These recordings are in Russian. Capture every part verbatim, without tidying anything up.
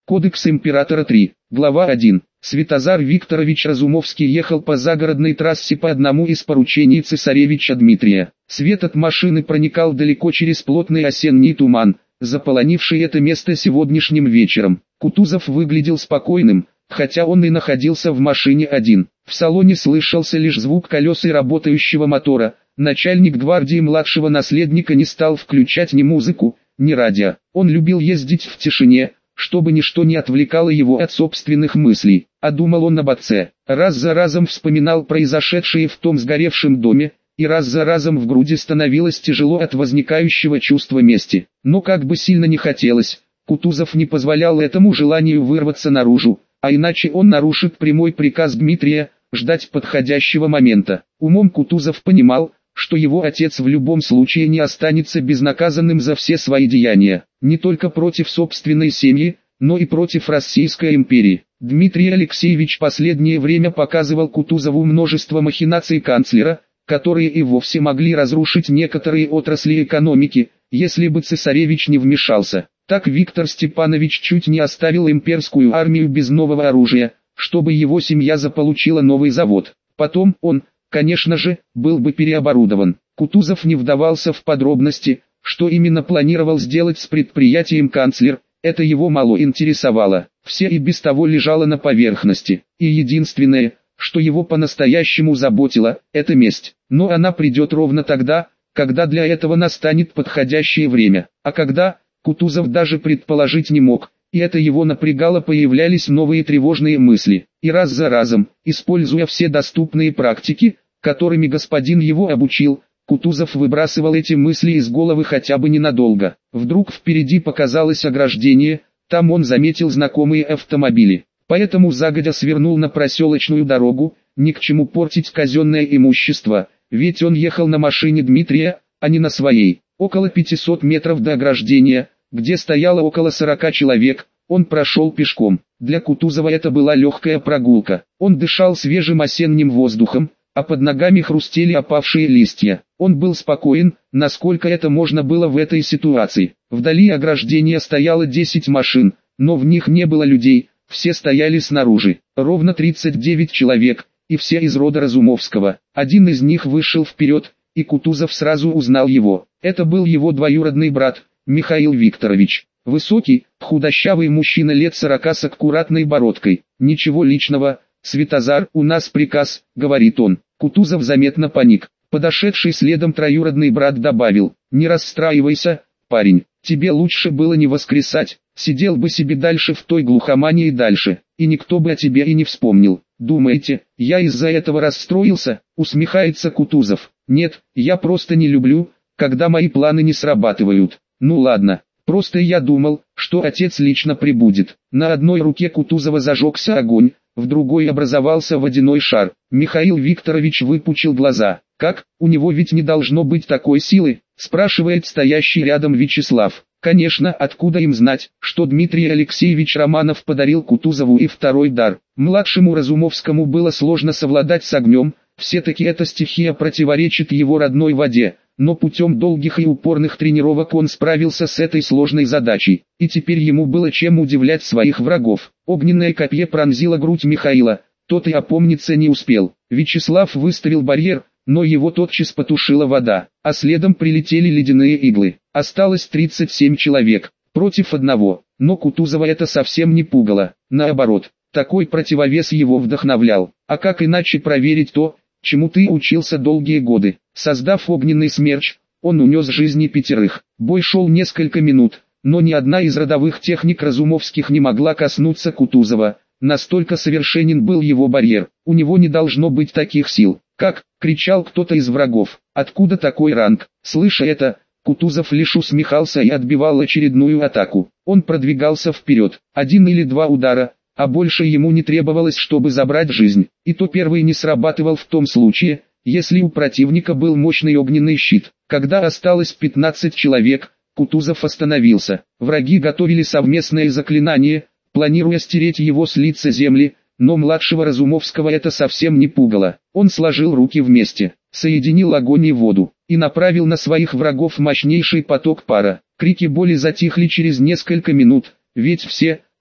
Кодекс императора три. Глава один. Святозар Викторович Разумовский ехал по загородной трассе по одному из поручений цесаревича Дмитрия. Свет от машины проникал далеко через плотный осенний туман, заполонивший это место сегодняшним вечером. Кутузов выглядел спокойным, хотя он и находился в машине один. В салоне слышался лишь звук колес и работающего мотора. Начальник гвардии младшего наследника не стал включать ни музыку, ни радио. Он любил ездить в тишине, чтобы ничто не отвлекало его от собственных мыслей. А думал он об отце. Раз за разом вспоминал произошедшее в том сгоревшем доме, и раз за разом в груди становилось тяжело от возникающего чувства мести. Но как бы сильно не хотелось, Кутузов не позволял этому желанию вырваться наружу, а иначе он нарушит прямой приказ Дмитрия ждать подходящего момента. Умом Кутузов понимал, что его отец в любом случае не останется безнаказанным за все свои деяния, не только против собственной семьи, но и против Российской империи. Дмитрий Алексеевич последнее время показывал Кутузову множество махинаций канцлера, которые и вовсе могли разрушить некоторые отрасли экономики, если бы цесаревич не вмешался. Так Виктор Степанович чуть не оставил имперскую армию без нового оружия, чтобы его семья заполучила новый завод. Потом он, конечно же, был бы переоборудован. Кутузов не вдавался в подробности, что именно планировал сделать с предприятием канцлер, это его мало интересовало. Все и без того лежало на поверхности, и единственное, что его по-настоящему заботило, это месть. Но она придет ровно тогда, когда для этого настанет подходящее время. А когда, Кутузов даже предположить не мог, и это его напрягало, появлялись новые тревожные мысли. И раз за разом, используя все доступные практики, которыми господин его обучил, Кутузов выбрасывал эти мысли из головы хотя бы ненадолго. Вдруг впереди показалось ограждение, там он заметил знакомые автомобили. Поэтому загодя свернул на проселочную дорогу, ни к чему портить казенное имущество, ведь он ехал на машине Дмитрия, а не на своей. Около пятисот метров до ограждения, где стояло около сорока человек, он прошел пешком. Для Кутузова это была легкая прогулка. Он дышал свежим осенним воздухом, а под ногами хрустели опавшие листья. Он был спокоен, насколько это можно было в этой ситуации. Вдали ограждения стояло десять машин, но в них не было людей, все стояли снаружи. Ровно тридцать девять человек, и все из рода Разумовского. Один из них вышел вперед, и Кутузов сразу узнал его. Это был его двоюродный брат, Михаил Викторович. Высокий, худощавый мужчина лет сорока с аккуратной бородкой. «Ничего личного, Святозар, у нас приказ», — говорит он. Кутузов заметно паник. Подошедший следом троюродный брат добавил: «Не расстраивайся, парень, тебе лучше было не воскресать, сидел бы себе дальше в той глухомане и дальше, и никто бы о тебе и не вспомнил». «Думаете, я из-за этого расстроился?» — усмехается Кутузов. «Нет, я просто не люблю, когда мои планы не срабатывают. Ну ладно, просто я думал, что отец лично прибудет». На одной руке Кутузова зажегся огонь, в другой образовался водяной шар. Михаил Викторович выпучил глаза. «Как, у него ведь не должно быть такой силы?» — спрашивает стоящий рядом Вячеслав. Конечно, откуда им знать, что Дмитрий Алексеевич Романов подарил Кутузову и второй дар. Младшему Разумовскому было сложно совладать с огнем, все-таки эта стихия противоречит его родной воде, но путем долгих и упорных тренировок он справился с этой сложной задачей, и теперь ему было чем удивлять своих врагов. Огненное копье пронзило грудь Михаила, тот и опомниться не успел. Вячеслав выставил барьер, но его тотчас потушила вода, а следом прилетели ледяные иглы. Осталось тридцать семь человек, против одного, но Кутузова это совсем не пугало, наоборот, такой противовес его вдохновлял. А как иначе проверить то, чему ты учился долгие годы? Создав огненный смерч, он унес жизни пятерых. Бой шел несколько минут, но ни одна из родовых техник Разумовских не могла коснуться Кутузова, настолько совершенен был его барьер. У него не должно быть таких сил. «Как?» — кричал кто-то из врагов. «Откуда такой ранг?» Слыша это, Кутузов лишь усмехался и отбивал очередную атаку. Он продвигался вперед, один или два удара, а больше ему не требовалось, чтобы забрать жизнь. И то первый не срабатывал в том случае, если у противника был мощный огненный щит. Когда осталось пятнадцать человек, Кутузов остановился. Враги готовили совместное заклинание, планируя стереть его с лица земли, но младшего Разумовского это совсем не пугало. Он сложил руки вместе, соединил огонь и воду, и направил на своих врагов мощнейший поток пара. Крики боли затихли через несколько минут, ведь все,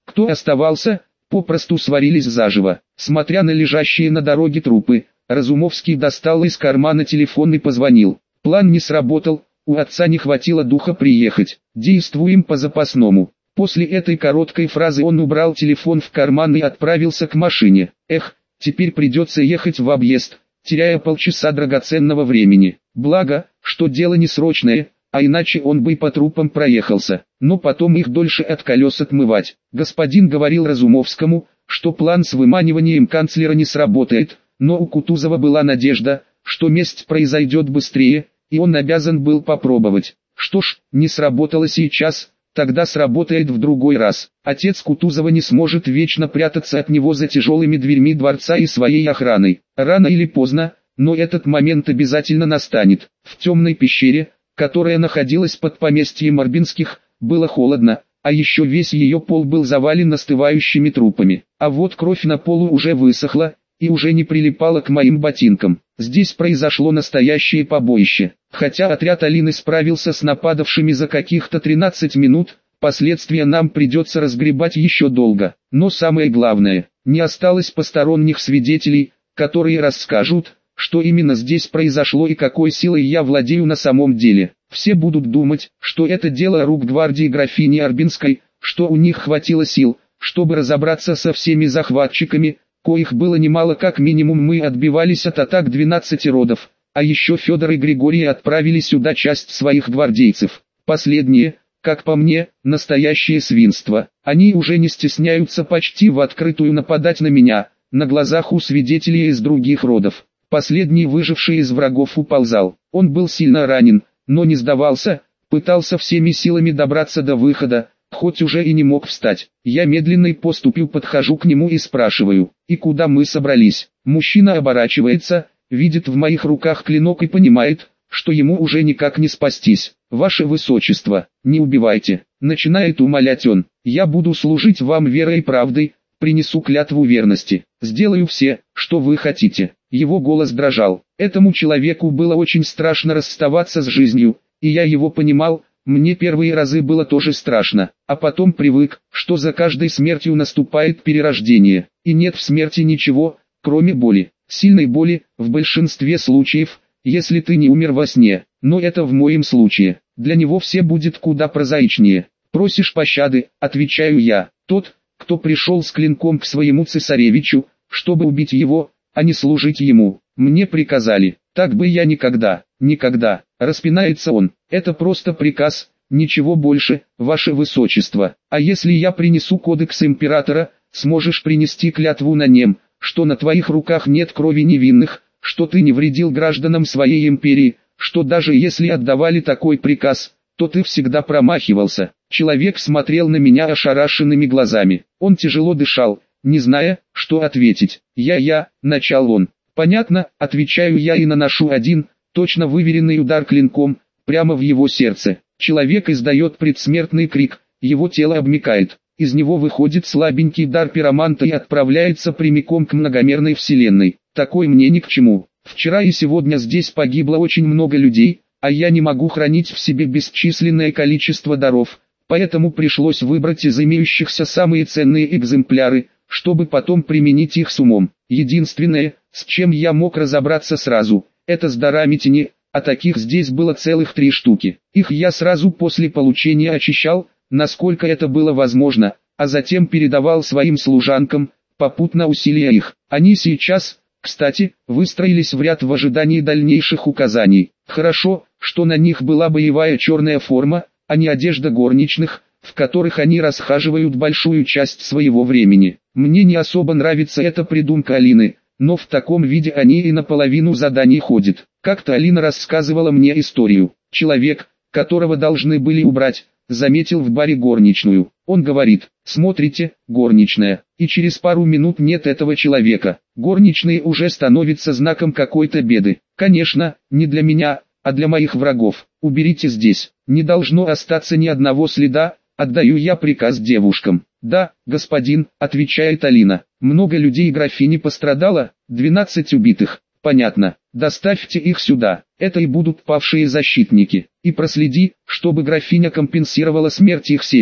Кто оставался, попросту сварились заживо. Смотря на лежащие на дороге трупы, Разумовский достал из кармана телефон и позвонил. План не сработал, у отца не хватило духа приехать. Действуем по запасному. После этой короткой фразы он убрал телефон в карман и отправился к машине. Эх, теперь придется ехать в объезд, теряя полчаса драгоценного времени. Благо, что дело не срочное, а иначе он бы и по трупам проехался. Но потом их дольше от колес отмывать. Господин говорил Разумовскому, что план с выманиванием канцлера не сработает, но у Кутузова была надежда, что месть произойдет быстрее, и он обязан был попробовать. Что ж, не сработало сейчас, тогда сработает в другой раз. Отец Кутузова не сможет вечно прятаться от него за тяжелыми дверьми дворца и своей охраной. Рано или поздно, но этот момент обязательно настанет. В темной пещере, которая находилась под поместьем Арбинских, было холодно, а еще весь ее пол был завален остывающими трупами. А вот кровь на полу уже высохла, и уже не прилипала к моим ботинкам. Здесь произошло настоящее побоище. Хотя отряд Алины справился с нападавшими за каких-то тринадцать минут, последствия нам придется разгребать еще долго. Но самое главное, не осталось посторонних свидетелей, которые расскажут, что именно здесь произошло и какой силой я владею на самом деле. Все будут думать, что это дело рук гвардии графини Арбинской, что у них хватило сил, чтобы разобраться со всеми захватчиками, коих было немало, как минимум мы отбивались от атак двенадцати родов, а еще Федор и Григорий отправили сюда часть своих гвардейцев. Последние, как по мне, настоящее свинство. Они уже не стесняются почти в открытую нападать на меня, на глазах у свидетелей из других родов. Последний выживший из врагов уползал. Он был сильно ранен, но не сдавался, пытался всеми силами добраться до выхода, хоть уже и не мог встать. Я медленной поступью подхожу к нему и спрашиваю: «И куда мы собрались?» Мужчина оборачивается, видит в моих руках клинок и понимает, что ему уже никак не спастись. «Ваше Высочество, не убивайте», — начинает умолять он. «Я буду служить вам верой и правдой, принесу клятву верности, сделаю все, что вы хотите». Его голос дрожал. Этому человеку было очень страшно расставаться с жизнью, и я его понимал. Мне первые разы было тоже страшно, а потом привык, что за каждой смертью наступает перерождение, и нет в смерти ничего, кроме боли, сильной боли, в большинстве случаев, если ты не умер во сне, но это в моем случае, для него все будет куда прозаичнее. «Просишь пощады», — отвечаю я, «тот, кто пришел с клинком к своему цесаревичу, чтобы убить его, а не служить ему, мне приказали, так бы я никогда, никогда». Распинается он. «Это просто приказ, ничего больше, ваше высочество. А если я принесу кодекс императора, сможешь принести клятву на нем, что на твоих руках нет крови невинных, что ты не вредил гражданам своей империи, что даже если отдавали такой приказ, то ты всегда промахивался». Человек смотрел на меня ошарашенными глазами. Он тяжело дышал, не зная, что ответить. «Я-я», — начал он. «Понятно», — отвечаю я и наношу один, точно выверенный удар клинком, прямо в его сердце. Человек издает предсмертный крик, его тело обмякает, из него выходит слабенький дар пироманта и отправляется прямиком к многомерной вселенной. Такой мне ни к чему. Вчера и сегодня здесь погибло очень много людей, а я не могу хранить в себе бесчисленное количество даров, поэтому пришлось выбрать из имеющихся самые ценные экземпляры, чтобы потом применить их с умом. Единственное, с чем я мог разобраться сразу, это с дарами тени, а таких здесь было целых три штуки. Их я сразу после получения очищал, насколько это было возможно, а затем передавал своим служанкам, попутно усиливая их. Они сейчас, кстати, выстроились в ряд в ожидании дальнейших указаний. Хорошо, что на них была боевая черная форма, а не одежда горничных, в которых они расхаживают большую часть своего времени. Мне не особо нравится эта придумка Алины, но в таком виде они и наполовину заданий ходят. Как-то Алина рассказывала мне историю. Человек, которого должны были убрать, заметил в баре горничную. Он говорит: «Смотрите, горничная», и через пару минут нет этого человека. Горничные уже становятся знаком какой-то беды. Конечно, не для меня, а для моих врагов. Уберите здесь. Не должно остаться ни одного следа, отдаю я приказ девушкам. «Да, господин», — отвечает Алина. «Много людей графини пострадало, двенадцать убитых». «Понятно. Доставьте их сюда. Это и будут павшие защитники. И проследи, чтобы графиня компенсировала смерть их семьям».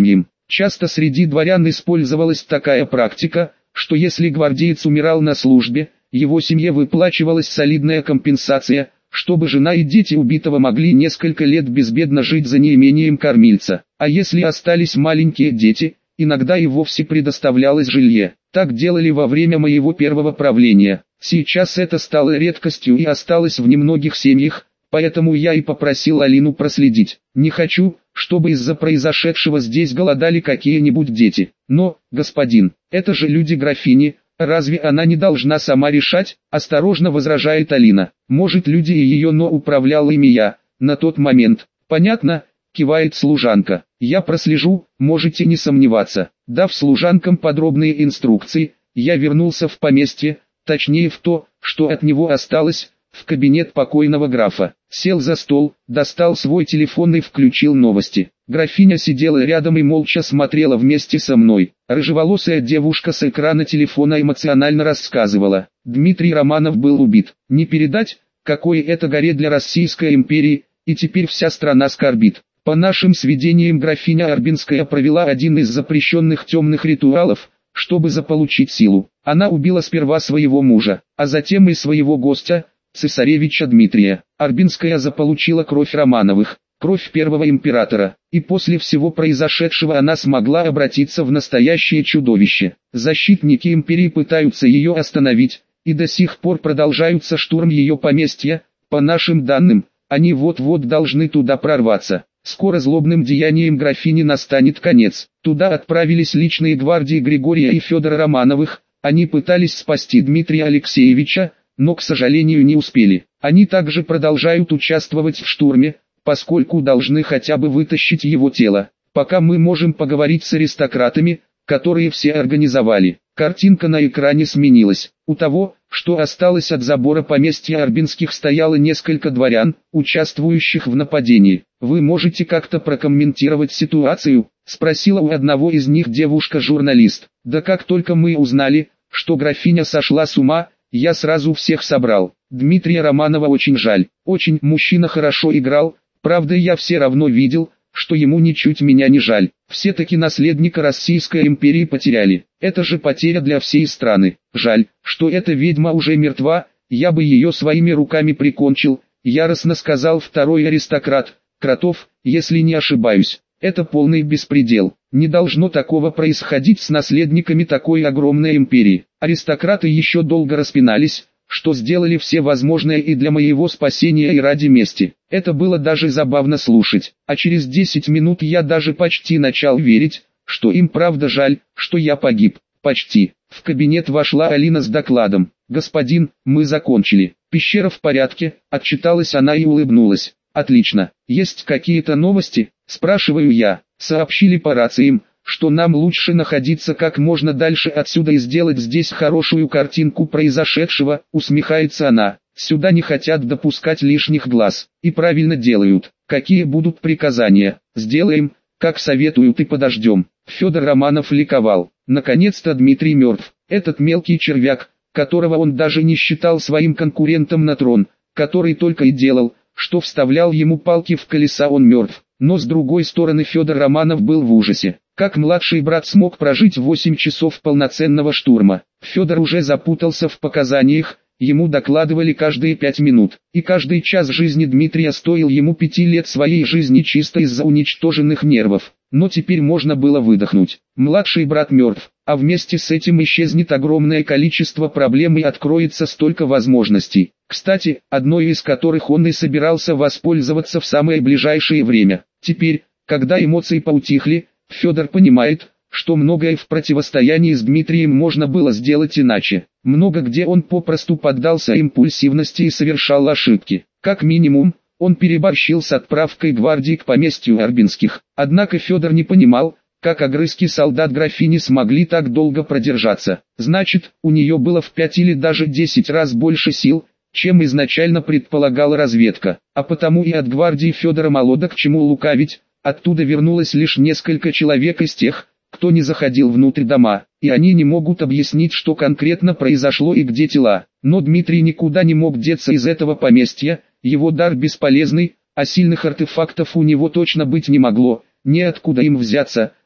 Часто среди дворян использовалась такая практика, что если гвардеец умирал на службе, его семье выплачивалась солидная компенсация, чтобы жена и дети убитого могли несколько лет безбедно жить за неимением кормильца. А если остались маленькие дети, иногда и вовсе предоставлялось жилье. Так делали во время моего первого правления. Сейчас это стало редкостью и осталось в немногих семьях, поэтому я и попросил Алину проследить. Не хочу, чтобы из-за произошедшего здесь голодали какие-нибудь дети. Но, господин, это же люди-графини, разве она не должна сама решать? Осторожно возражает Алина. Может, люди и ее, но управлял ими я, на тот момент. Понятно? Кивает служанка. Я прослежу, можете не сомневаться. Дав служанкам подробные инструкции, я вернулся в поместье, точнее в то, что от него осталось, в кабинет покойного графа. Сел за стол, достал свой телефон и включил новости. Графиня сидела рядом и молча смотрела вместе со мной. Рыжеволосая девушка с экрана телефона эмоционально рассказывала. Дмитрий Романов был убит. Не передать, какое это горе для Российской империи, и теперь вся страна скорбит. По нашим сведениям, графиня Арбинская провела один из запрещенных темных ритуалов, чтобы заполучить силу. Она убила сперва своего мужа, а затем и своего гостя, цесаревича Дмитрия. Арбинская заполучила кровь Романовых, кровь первого императора, и после всего произошедшего она смогла обратиться в настоящее чудовище. Защитники империи пытаются ее остановить, и до сих пор продолжаются штурм ее поместья. По нашим данным, они вот-вот должны туда прорваться. Скоро злобным деянием графини настанет конец. Туда отправились личные гвардии Григория и Федора Романовых. Они пытались спасти Дмитрия Алексеевича, но, к сожалению, не успели. Они также продолжают участвовать в штурме, поскольку должны хотя бы вытащить его тело. Пока мы можем поговорить с аристократами, которые все организовали. Картинка на экране сменилась. У того, что осталось от забора поместья Арбинских, стояло несколько дворян, участвующих в нападении. «Вы можете как-то прокомментировать ситуацию?» – спросила у одного из них девушка-журналист. «Да как только мы узнали, что графиня сошла с ума, я сразу всех собрал. Дмитрия Романова очень жаль. Очень мужчина хорошо играл, правда я все равно видел, что ему ничуть меня не жаль. Все-таки наследника Российской империи потеряли. Это же потеря для всей страны. Жаль, что эта ведьма уже мертва, я бы ее своими руками прикончил», яростно сказал второй аристократ, Кротов, если не ошибаюсь. «Это полный беспредел. Не должно такого происходить с наследниками такой огромной империи». Аристократы еще долго распинались, что сделали все возможное и для моего спасения, и ради мести. Это было даже забавно слушать. А через десять минут я даже почти начал верить, что им правда жаль, что я погиб. Почти. В кабинет вошла Алина с докладом. «Господин, мы закончили. Пещера в порядке», — отчиталась она и улыбнулась. «Отлично. Есть какие-то новости?» — спрашиваю я. «Сообщили по рациям, что нам лучше находиться как можно дальше отсюда и сделать здесь хорошую картинку произошедшего», — усмехается она. «Сюда не хотят допускать лишних глаз. И правильно делают. Какие будут приказания? Сделаем, как советуют, и подождем». Федор Романов ликовал. Наконец-то Дмитрий мертв. Этот мелкий червяк, которого он даже не считал своим конкурентом на трон, который только и делал, что вставлял ему палки в колеса, он мертв. Но с другой стороны, Федор Романов был в ужасе. Как младший брат смог прожить восемь часов полноценного штурма? Федор уже запутался в показаниях, ему докладывали каждые пять минут. И каждый час жизни Дмитрия стоил ему пяти лет своей жизни чисто из-за уничтоженных нервов. Но теперь можно было выдохнуть. Младший брат мертв, а вместе с этим исчезнет огромное количество проблем и откроется столько возможностей. Кстати, одной из которых он и собирался воспользоваться в самое ближайшее время. Теперь, когда эмоции поутихли, Федор понимает, что многое в противостоянии с Дмитрием можно было сделать иначе. Много где он попросту поддался импульсивности и совершал ошибки. Как минимум, он переборщил с отправкой гвардии к поместью Арбинских. Однако Федор не понимал, как огрызки солдат графини смогли так долго продержаться. Значит, у нее было в пять или даже десять раз больше сил, чем изначально предполагала разведка. А потому и от гвардии Федора мало к чему лукавить. Оттуда вернулось лишь несколько человек из тех, кто не заходил внутрь дома, и они не могут объяснить, что конкретно произошло и где тела. Но Дмитрий никуда не мог деться из этого поместья, его дар бесполезный, а сильных артефактов у него точно быть не могло, неоткуда им взяться.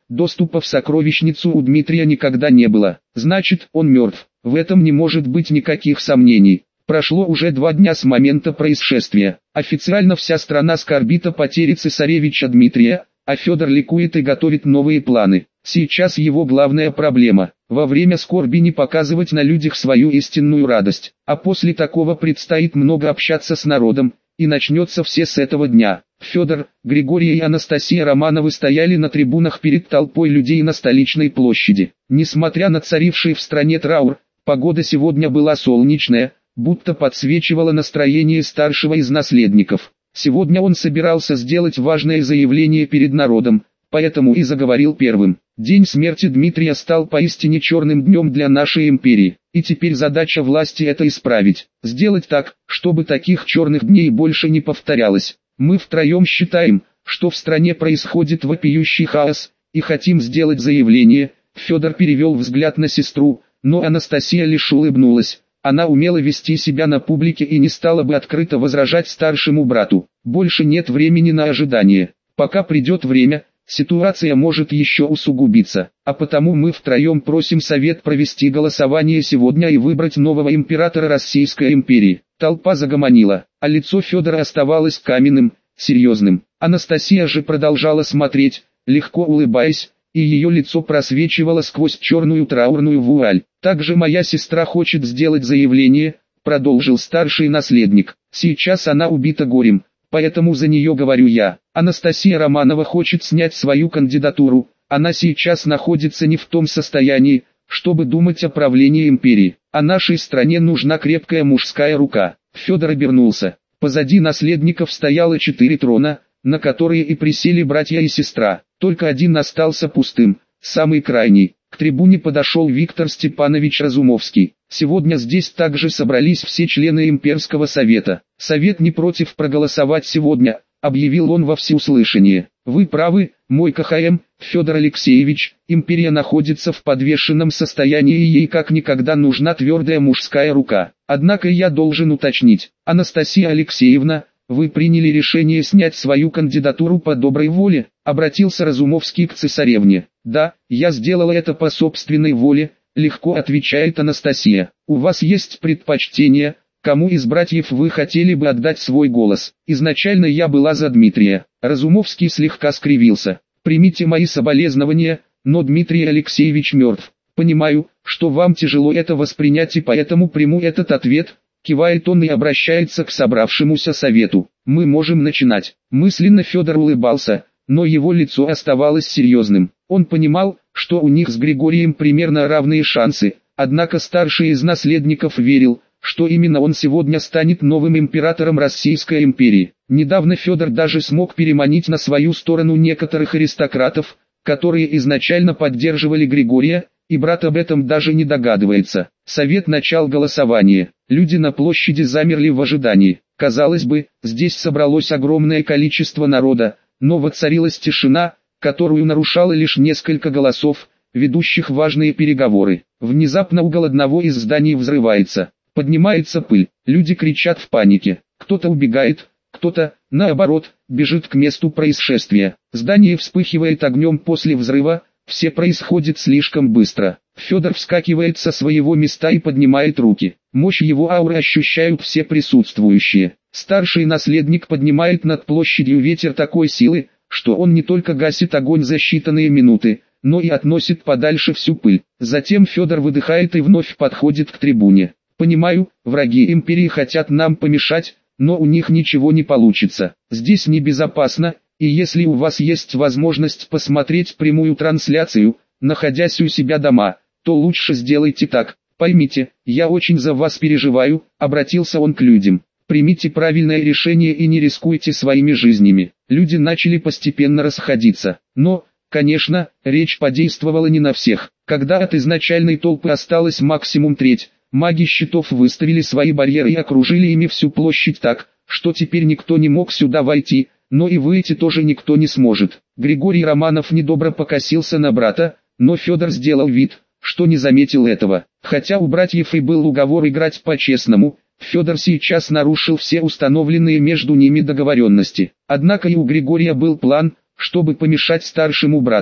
Доступа в сокровищницу у Дмитрия никогда не было. Значит, он мертв. В этом не может быть никаких сомнений. Прошло уже два дня с момента происшествия. Официально вся страна скорбит о потере цесаревича Дмитрия, а Федор ликует и готовит новые планы. Сейчас его главная проблема – во время скорби не показывать на людях свою истинную радость. А после такого предстоит много общаться с народом, и начнется все с этого дня. Федор, Григорий и Анастасия Романовы стояли на трибунах перед толпой людей на столичной площади. Несмотря на царивший в стране траур, погода сегодня была солнечная, будто подсвечивала настроение старшего из наследников. Сегодня он собирался сделать важное заявление перед народом, поэтому и заговорил первым. День смерти Дмитрия стал поистине черным днем для нашей империи, и теперь задача власти это исправить, сделать так, чтобы таких черных дней больше не повторялось. Мы втроем считаем, что в стране происходит вопиющий хаос, и хотим сделать заявление. Федор перевел взгляд на сестру, но Анастасия лишь улыбнулась. Она умела вести себя на публике и не стала бы открыто возражать старшему брату. Больше нет времени на ожидание. Пока придет время, ситуация может еще усугубиться, а потому мы втроем просим Совет провести голосование сегодня и выбрать нового императора Российской империи. Толпа загомонила, а лицо Федора оставалось каменным, серьезным. Анастасия же продолжала смотреть, легко улыбаясь, и ее лицо просвечивало сквозь черную траурную вуаль. «Также моя сестра хочет сделать заявление», — продолжил старший наследник. «Сейчас она убита горем, поэтому за нее говорю я. Анастасия Романова хочет снять свою кандидатуру, она сейчас находится не в том состоянии, чтобы думать о правлении империи. А нашей стране нужна крепкая мужская рука». Федор обернулся. Позади наследников стояло четыре трона, на которые и присели братья и сестра. Только один остался пустым, самый крайний. К трибуне подошел Виктор Степанович Разумовский. Сегодня здесь также собрались все члены имперского совета. Совет не против проголосовать сегодня, объявил он во всеуслышание. Вы правы, мой КХМ, Федор Алексеевич, империя находится в подвешенном состоянии и ей как никогда нужна твердая мужская рука. Однако я должен уточнить, Анастасия Алексеевна, вы приняли решение снять свою кандидатуру по доброй воле, обратился Разумовский к цесаревне. Да, я сделала это по собственной воле, легко отвечает Анастасия. У вас есть предпочтение, кому из братьев вы хотели бы отдать свой голос? Изначально я была за Дмитрия. Разумовский слегка скривился. Примите мои соболезнования, но Дмитрий Алексеевич мертв. Понимаю, что вам тяжело это воспринять и поэтому приму этот ответ. Кивает он и обращается к собравшемуся совету. Мы можем начинать. Мысленно Федор улыбался, но его лицо оставалось серьезным. Он понимал, что у них с Григорием примерно равные шансы, однако старший из наследников верил, что именно он сегодня станет новым императором Российской империи. Недавно Федор даже смог переманить на свою сторону некоторых аристократов, которые изначально поддерживали Григория, и брат об этом даже не догадывается. Совет начал голосование. Люди на площади замерли в ожидании. Казалось бы, здесь собралось огромное количество народа, но воцарилась тишина, которую нарушало лишь несколько голосов, ведущих важные переговоры. Внезапно угол одного из зданий взрывается. Поднимается пыль. Люди кричат в панике. Кто-то убегает, кто-то, наоборот, бежит к месту происшествия. Здание вспыхивает огнем после взрыва. Все происходит слишком быстро. Федор вскакивает со своего места и поднимает руки. Мощь его ауры ощущают все присутствующие. Старший наследник поднимает над площадью ветер такой силы, что он не только гасит огонь за считанные минуты, но и относит подальше всю пыль. Затем Федор выдыхает и вновь подходит к трибуне. Понимаю, враги империи хотят нам помешать, но у них ничего не получится. Здесь небезопасно. И если у вас есть возможность посмотреть прямую трансляцию, находясь у себя дома, то лучше сделайте так. Поймите, я очень за вас переживаю, обратился он к людям. Примите правильное решение и не рискуйте своими жизнями. Люди начали постепенно расходиться. Но, конечно, речь подействовала не на всех. Когда от изначальной толпы осталось максимум треть, маги щитов выставили свои барьеры и окружили ими всю площадь так, что теперь никто не мог сюда войти. Но и выйти тоже никто не сможет. Григорий Романов недобро покосился на брата, но Федор сделал вид, что не заметил этого. Хотя у братьев и был уговор играть по-честному, Федор сейчас нарушил все установленные между ними договоренности. Однако и у Григория был план, чтобы помешать старшему брату.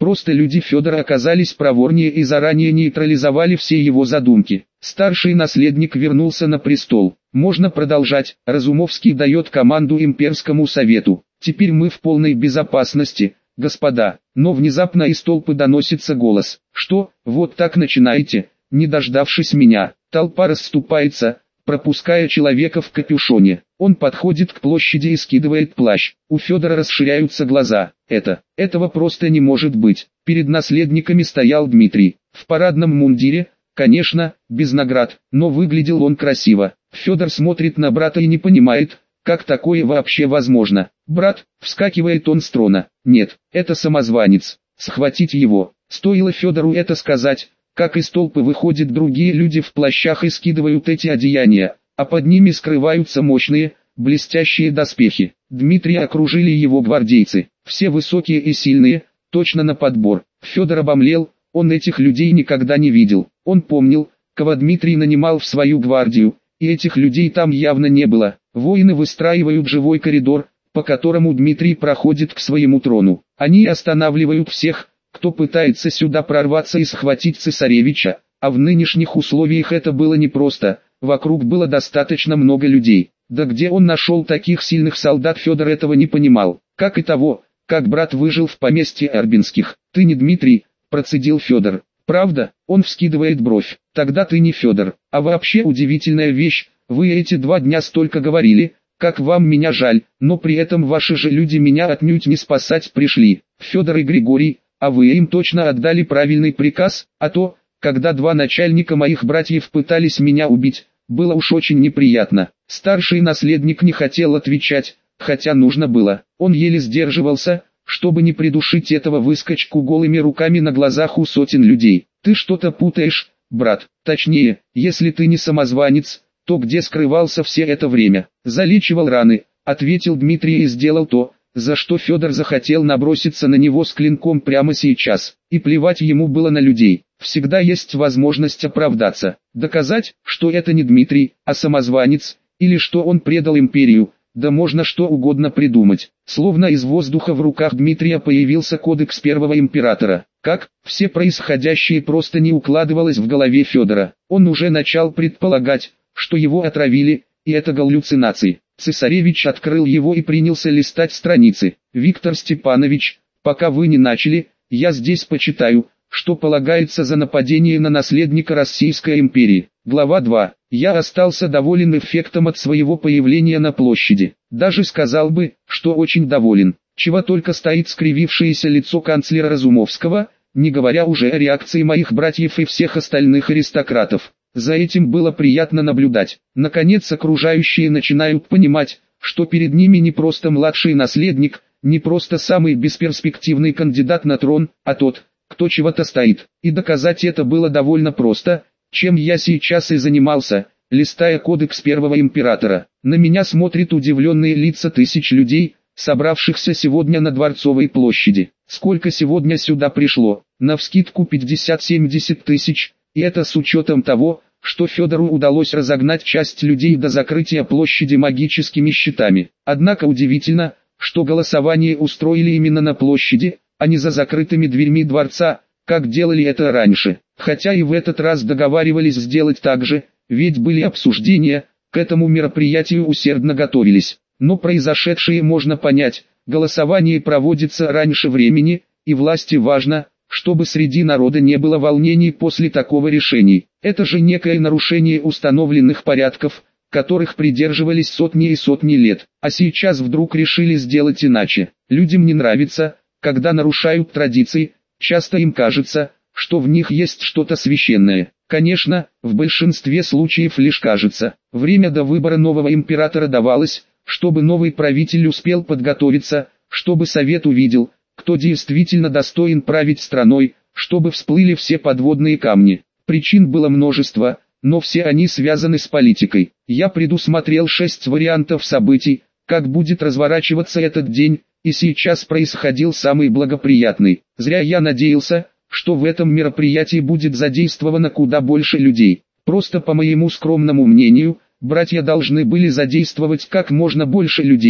Просто люди Федора оказались проворнее и заранее нейтрализовали все его задумки. Старший наследник вернулся на престол. Можно продолжать. Разумовский дает команду имперскому совету. Теперь мы в полной безопасности, господа. Но внезапно из толпы доносится голос. Что, вот так начинаете, не дождавшись меня? Толпа расступается, пропуская человека в капюшоне. Он подходит к площади и скидывает плащ. У Федора расширяются глаза. Это, этого просто не может быть. Перед наследниками стоял Дмитрий. В парадном мундире, конечно, без наград, но выглядел он красиво. Федор смотрит на брата и не понимает, как такое вообще возможно. «Брат», вскакивает он с трона. «Нет, это самозванец. Схватить его». Стоило Федору это сказать, как из толпы выходят другие люди в плащах и скидывают эти одеяния, а под ними скрываются мощные, блестящие доспехи. Дмитрия окружили его гвардейцы, все высокие и сильные, точно на подбор. Федор обомлел, он этих людей никогда не видел. Он помнил, кого Дмитрий нанимал в свою гвардию, и этих людей там явно не было. Воины выстраивают живой коридор, по которому Дмитрий проходит к своему трону. Они останавливают всех, кто пытается сюда прорваться и схватить цесаревича, а в нынешних условиях это было непросто, вокруг было достаточно много людей. Да где он нашел таких сильных солдат, Федор этого не понимал, как и того, как брат выжил в поместье Арбинских. «Ты не Дмитрий», процедил Федор. «Правда?» Он вскидывает бровь. «Тогда ты не Федор. А вообще удивительная вещь, вы эти два дня столько говорили, как вам меня жаль, но при этом ваши же люди меня отнюдь не спасать пришли. Федор и Григорий, а вы им точно отдали правильный приказ? А то, когда два начальника моих братьев пытались меня убить, было уж очень неприятно». Старший наследник не хотел отвечать, хотя нужно было. Он еле сдерживался, чтобы не придушить этого выскочку голыми руками на глазах у сотен людей. «Ты что-то путаешь, брат. Точнее, если ты не самозванец, то где скрывался все это время?» «Залечивал раны», — ответил Дмитрий и сделал то, за что Федор захотел наброситься на него с клинком прямо сейчас. И плевать ему было на людей. Всегда есть возможность оправдаться, доказать, что это не Дмитрий, а самозванец, или что он предал империю. Да можно что угодно придумать. Словно из воздуха в руках Дмитрия появился кодекс первого императора. Как? Все происходящее просто не укладывалось в голове Федора. Он уже начал предполагать, что его отравили, и это галлюцинации. Цесаревич открыл его и принялся листать страницы. «Виктор Степанович, пока вы не начали, я здесь почитаю, что полагается за нападение на наследника Российской империи». Глава два. Я остался доволен эффектом от своего появления на площади. Даже сказал бы, что очень доволен. Чего только стоит скривившееся лицо канцлера Разумовского, не говоря уже о реакции моих братьев и всех остальных аристократов. За этим было приятно наблюдать. Наконец окружающие начинают понимать, что перед ними не просто младший наследник, не просто самый бесперспективный кандидат на трон, а тот, кто чего-то стоит. И доказать это было довольно просто, чем я сейчас и занимался, листая кодекс первого императора. На меня смотрят удивленные лица тысяч людей, собравшихся сегодня на Дворцовой площади. Сколько сегодня сюда пришло? Навскидку пятьдесят-семьдесят тысяч, и это с учетом того, что Федору удалось разогнать часть людей до закрытия площади магическими щитами. Однако удивительно, что голосование устроили именно на площади, а не за закрытыми дверьми дворца, как делали это раньше. Хотя и в этот раз договаривались сделать так же, ведь были обсуждения, к этому мероприятию усердно готовились. Но произошедшее можно понять, голосование проводится раньше времени, и власти важно, чтобы среди народа не было волнений после такого решения. Это же некое нарушение установленных порядков, которых придерживались сотни и сотни лет, а сейчас вдруг решили сделать иначе. Людям не нравится, когда нарушают традиции, часто им кажется, что в них есть что-то священное. Конечно, в большинстве случаев лишь кажется. Время до выбора нового императора давалось, чтобы новый правитель успел подготовиться, чтобы совет увидел, кто действительно достоин править страной, чтобы всплыли все подводные камни. Причин было множество, но все они связаны с политикой. Я предусмотрел шесть вариантов событий, как будет разворачиваться этот день, и сейчас происходил самый благоприятный. Зря я надеялся, что в этом мероприятии будет задействовано куда больше людей. Просто по моему скромному мнению, братья должны были задействовать как можно больше людей,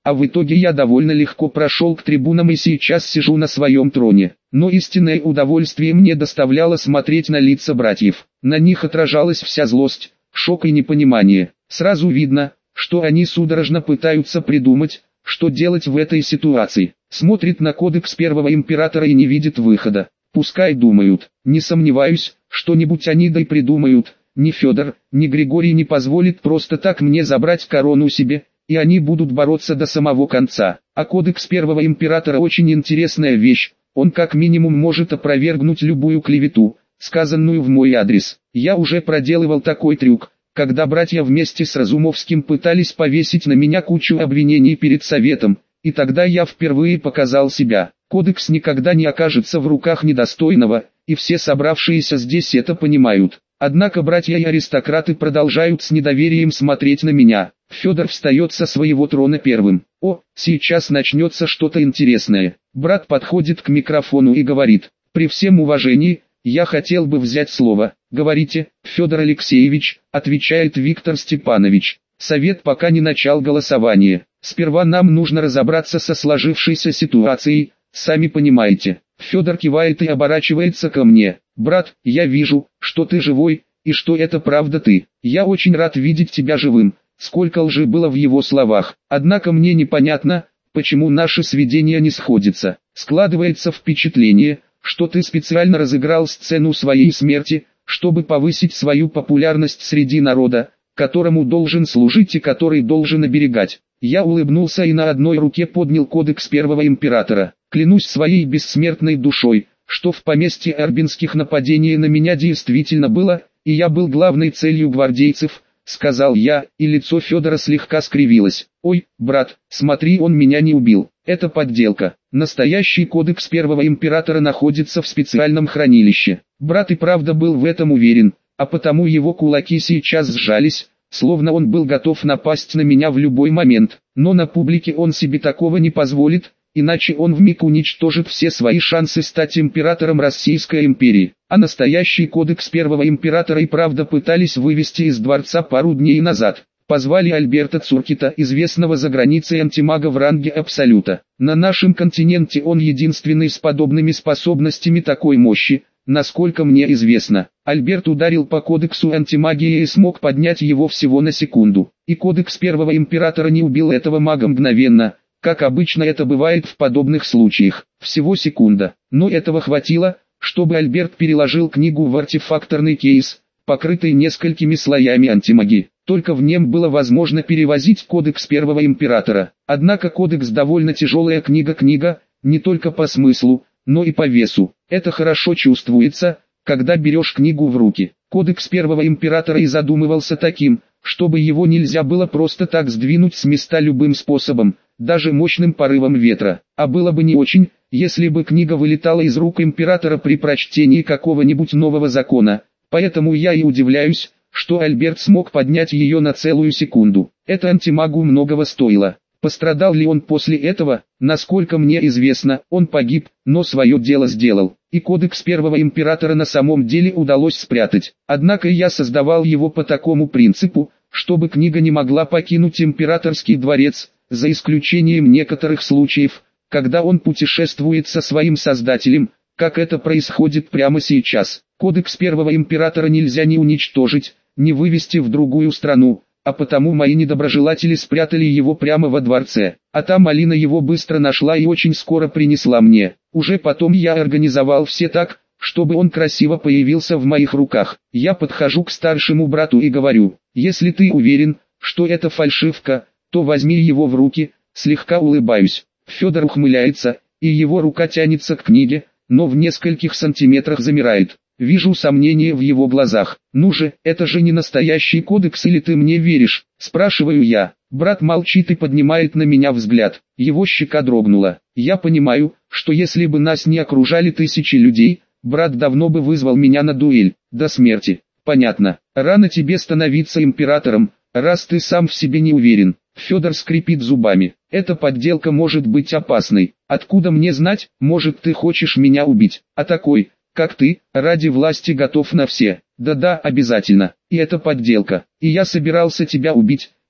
а в итоге я довольно легко прошел к трибунам и сейчас сижу на своем троне. Но истинное удовольствие мне доставляло смотреть на лица братьев. На них отражалась вся злость, шок и непонимание. Сразу видно, что они судорожно пытаются придумать, что делать в этой ситуации. Смотрит на кодекс первого императора и не видит выхода. Пускай думают. Не сомневаюсь, что-нибудь они да и придумают. Ни Федор, ни Григорий не позволит просто так мне забрать корону себе, и они будут бороться до самого конца. А кодекс первого императора очень интересная вещь. Он как минимум может опровергнуть любую клевету, сказанную в мой адрес. Я уже проделывал такой трюк, когда братья вместе с Разумовским пытались повесить на меня кучу обвинений перед советом, и тогда я впервые показал себя. Кодекс никогда не окажется в руках недостойного, и все собравшиеся здесь это понимают. Однако братья и аристократы продолжают с недоверием смотреть на меня. Федор встает со своего трона первым. О, сейчас начнется что-то интересное. Брат подходит к микрофону и говорит: «При всем уважении, я хотел бы взять слово». «Говорите, Федор Алексеевич», отвечает Виктор Степанович. «Совет пока не начал голосование. Сперва нам нужно разобраться со сложившейся ситуацией, сами понимаете». Федор кивает и оборачивается ко мне. «Брат, я вижу, что ты живой, и что это правда ты. Я очень рад видеть тебя живым». Сколько лжи было в его словах. Однако мне непонятно, почему наши сведения не сходятся. Складывается впечатление, что ты специально разыграл сцену своей смерти, чтобы повысить свою популярность среди народа, которому должен служить и который должен оберегать. Я улыбнулся и на одной руке поднял кодекс первого императора. Клянусь своей бессмертной душой, что в поместье Арбинских нападение на меня действительно было, и я был главной целью гвардейцев, сказал я, и лицо Федора слегка скривилось. «Ой, брат, смотри, он меня не убил. Это подделка. Настоящий кодекс первого императора находится в специальном хранилище». Брат и правда был в этом уверен, а потому его кулаки сейчас сжались, словно он был готов напасть на меня в любой момент. Но на публике он себе такого не позволит, иначе он вмиг уничтожит все свои шансы стать императором Российской империи. А настоящий кодекс первого императора и правда пытались вывести из дворца пару дней назад. Позвали Альберта Цуркита, известного за границей антимага в ранге абсолюта. На нашем континенте он единственный с подобными способностями такой мощи, насколько мне известно. Альберт ударил по кодексу антимагии и смог поднять его всего на секунду. И кодекс первого императора не убил этого мага мгновенно, как обычно это бывает в подобных случаях. Всего секунда. Но этого хватило, чтобы Альберт переложил книгу в артефакторный кейс, покрытый несколькими слоями антимагии. Только в нем было возможно перевозить кодекс первого императора. Однако кодекс довольно тяжелая книга-книга, не только по смыслу, но и по весу. Это хорошо чувствуется, когда берешь книгу в руки. Кодекс первого императора и задумывался таким, чтобы его нельзя было просто так сдвинуть с места любым способом, даже мощным порывом ветра. А было бы не очень, если бы книга вылетала из рук императора при прочтении какого-нибудь нового закона. Поэтому я и удивляюсь, что Альберт смог поднять ее на целую секунду. Это антимагу многого стоило. Пострадал ли он после этого? Насколько мне известно, он погиб, но свое дело сделал. И кодекс первого императора на самом деле удалось спрятать. Однако я создавал его по такому принципу, чтобы книга не могла покинуть императорский дворец, за исключением некоторых случаев, когда он путешествует со своим создателем, как это происходит прямо сейчас. Кодекс первого императора нельзя ни уничтожить, ни вывести в другую страну, а потому мои недоброжелатели спрятали его прямо во дворце. А там Алина его быстро нашла и очень скоро принесла мне. Уже потом я организовал все так, чтобы он красиво появился в моих руках. Я подхожу к старшему брату и говорю: если ты уверен, что это фальшивка, то возьми его в руки. Слегка улыбаюсь. Федор ухмыляется, и его рука тянется к книге, но в нескольких сантиметрах замирает. Вижу сомнение в его глазах. «Ну же, это же не настоящий кодекс, или ты мне веришь?» – спрашиваю я. Брат молчит и поднимает на меня взгляд. Его щека дрогнула. Я понимаю, что если бы нас не окружали тысячи людей, брат давно бы вызвал меня на дуэль, до смерти. Понятно. Рано тебе становиться императором, раз ты сам в себе не уверен. Федор скрипит зубами. Эта подделка может быть опасной. Откуда мне знать? Может, ты хочешь меня убить? А такой, как ты, ради власти готов на все. Да-да, обязательно. И это подделка. И я собирался тебя убить,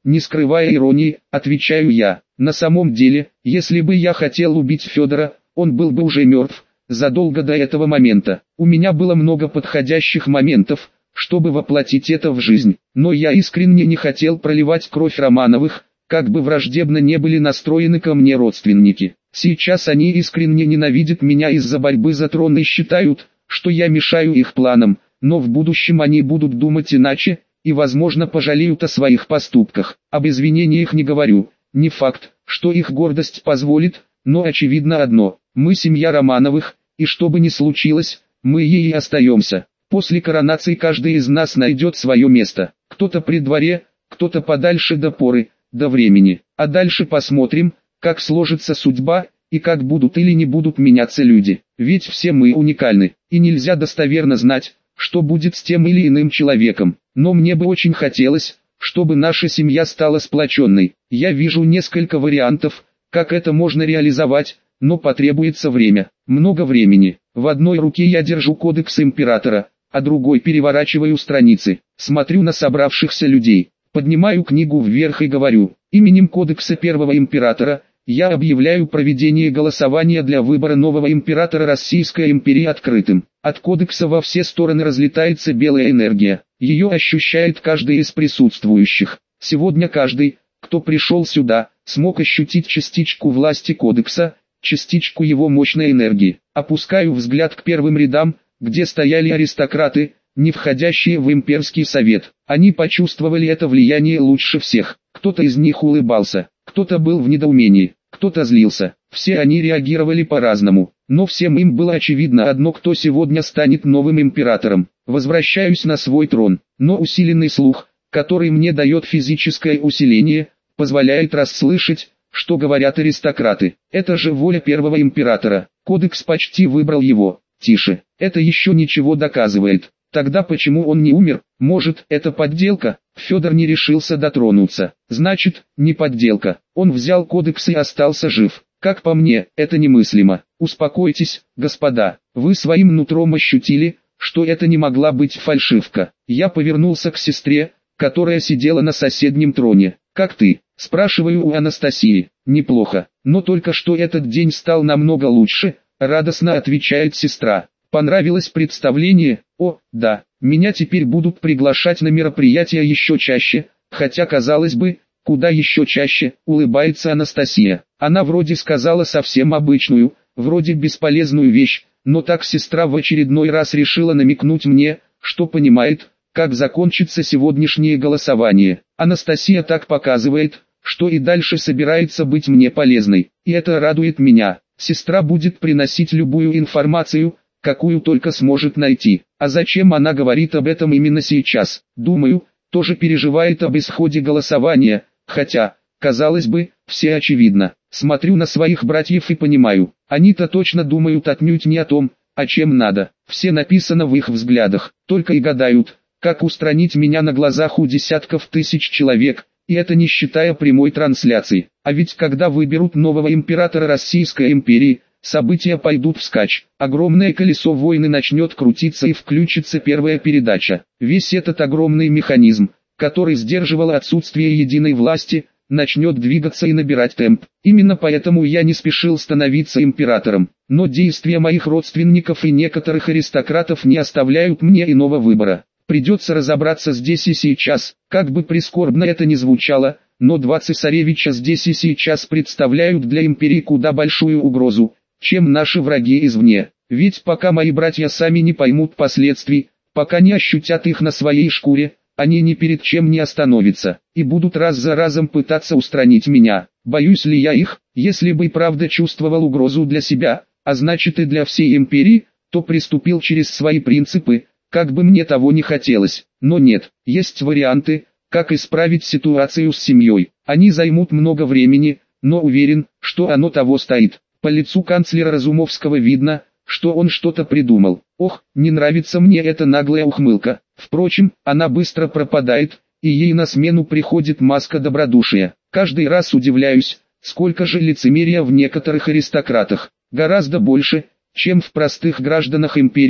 Не скрывая иронии, отвечаю я. На самом деле, если бы я хотел убить Федора, он был бы уже мертв, задолго до этого момента. У меня было много подходящих моментов, чтобы воплотить это в жизнь, но я искренне не хотел проливать кровь Романовых, как бы враждебно не были настроены ко мне родственники. Сейчас они искренне ненавидят меня из-за борьбы за трон и считают, что я мешаю их планам, но в будущем они будут думать иначе, и возможно пожалеют о своих поступках. Об извинениях не говорю, не факт, что их гордость позволит, но очевидно одно: мы семья Романовых, и что бы ни случилось, мы ей и остаемся. После коронации каждый из нас найдет свое место, кто-то при дворе, кто-то подальше до поры, до времени, а дальше посмотрим, как сложится судьба, и как будут или не будут меняться люди. Ведь все мы уникальны, и нельзя достоверно знать, что будет с тем или иным человеком. Но мне бы очень хотелось, чтобы наша семья стала сплоченной. Я вижу несколько вариантов, как это можно реализовать, но потребуется время, много времени. В одной руке я держу кодекс императора, а другой переворачиваю страницы, смотрю на собравшихся людей, поднимаю книгу вверх и говорю: именем кодекса первого императора я объявляю проведение голосования для выбора нового императора Российской империи открытым. От кодекса во все стороны разлетается белая энергия. Ее ощущает каждый из присутствующих. Сегодня каждый, кто пришел сюда, смог ощутить частичку власти кодекса, частичку его мощной энергии. Опускаю взгляд к первым рядам, где стояли аристократы, не входящие в имперский совет. Они почувствовали это влияние лучше всех. Кто-то из них улыбался, кто-то был в недоумении, кто-то злился. Все они реагировали по-разному, но всем им было очевидно одно: кто сегодня станет новым императором. Возвращаюсь на свой трон, но усиленный слух, который мне дает физическое усиление, позволяет расслышать, что говорят аристократы. Это же воля первого императора, кодекс почти выбрал его. Тише, это еще ничего доказывает. Тогда почему он не умер? Может, это подделка? Федор не решился дотронуться. Значит, не подделка. Он взял кодекс и остался жив. Как по мне, это немыслимо. Успокойтесь, господа. Вы своим нутром ощутили, что это не могла быть фальшивка. Я повернулся к сестре, которая сидела на соседнем троне. Как ты? Спрашиваю у Анастасии. Неплохо, но только что этот день стал намного лучше, радостно отвечает сестра. Понравилось представление? О, да, меня теперь будут приглашать на мероприятия еще чаще, хотя казалось бы, куда еще чаще, улыбается Анастасия. Она вроде сказала совсем обычную, вроде бесполезную вещь, но так сестра в очередной раз решила намекнуть мне, что понимает, как закончится сегодняшнее голосование. Анастасия так показывает, что и дальше собирается быть мне полезной, и это радует меня. Сестра будет приносить любую информацию, какую только сможет найти. А зачем она говорит об этом именно сейчас? Думаю, тоже переживает об исходе голосования, хотя, казалось бы, все очевидно. Смотрю на своих братьев и понимаю, они-то точно думают отнюдь не о том, о чем надо. Все написано в их взглядах, только и гадают, как устранить меня на глазах у десятков тысяч человек, и это не считая прямой трансляции. А ведь когда выберут нового императора Российской империи, события пойдут вскачь. Огромное колесо войны начнет крутиться и включится первая передача. Весь этот огромный механизм, который сдерживал отсутствие единой власти, начнет двигаться и набирать темп. Именно поэтому я не спешил становиться императором. Но действия моих родственников и некоторых аристократов не оставляют мне иного выбора. Придется разобраться здесь и сейчас, как бы прискорбно это ни звучало, но два цесаревича здесь и сейчас представляют для империи куда большую угрозу, чем наши враги извне. Ведь пока мои братья сами не поймут последствий, пока не ощутят их на своей шкуре, они ни перед чем не остановятся, и будут раз за разом пытаться устранить меня. Боюсь ли я их? Если бы и правда чувствовал угрозу для себя, а значит и для всей империи, то приступил через свои принципы, как бы мне того не хотелось. Но нет, есть варианты, как исправить ситуацию с семьей. Они займут много времени, но уверен, что оно того стоит. По лицу канцлера Разумовского видно, что он что-то придумал. Ох, не нравится мне эта наглая ухмылка. Впрочем, она быстро пропадает, и ей на смену приходит маска добродушия. Каждый раз удивляюсь, сколько же лицемерия в некоторых аристократах. Гораздо больше, чем в простых гражданах империи,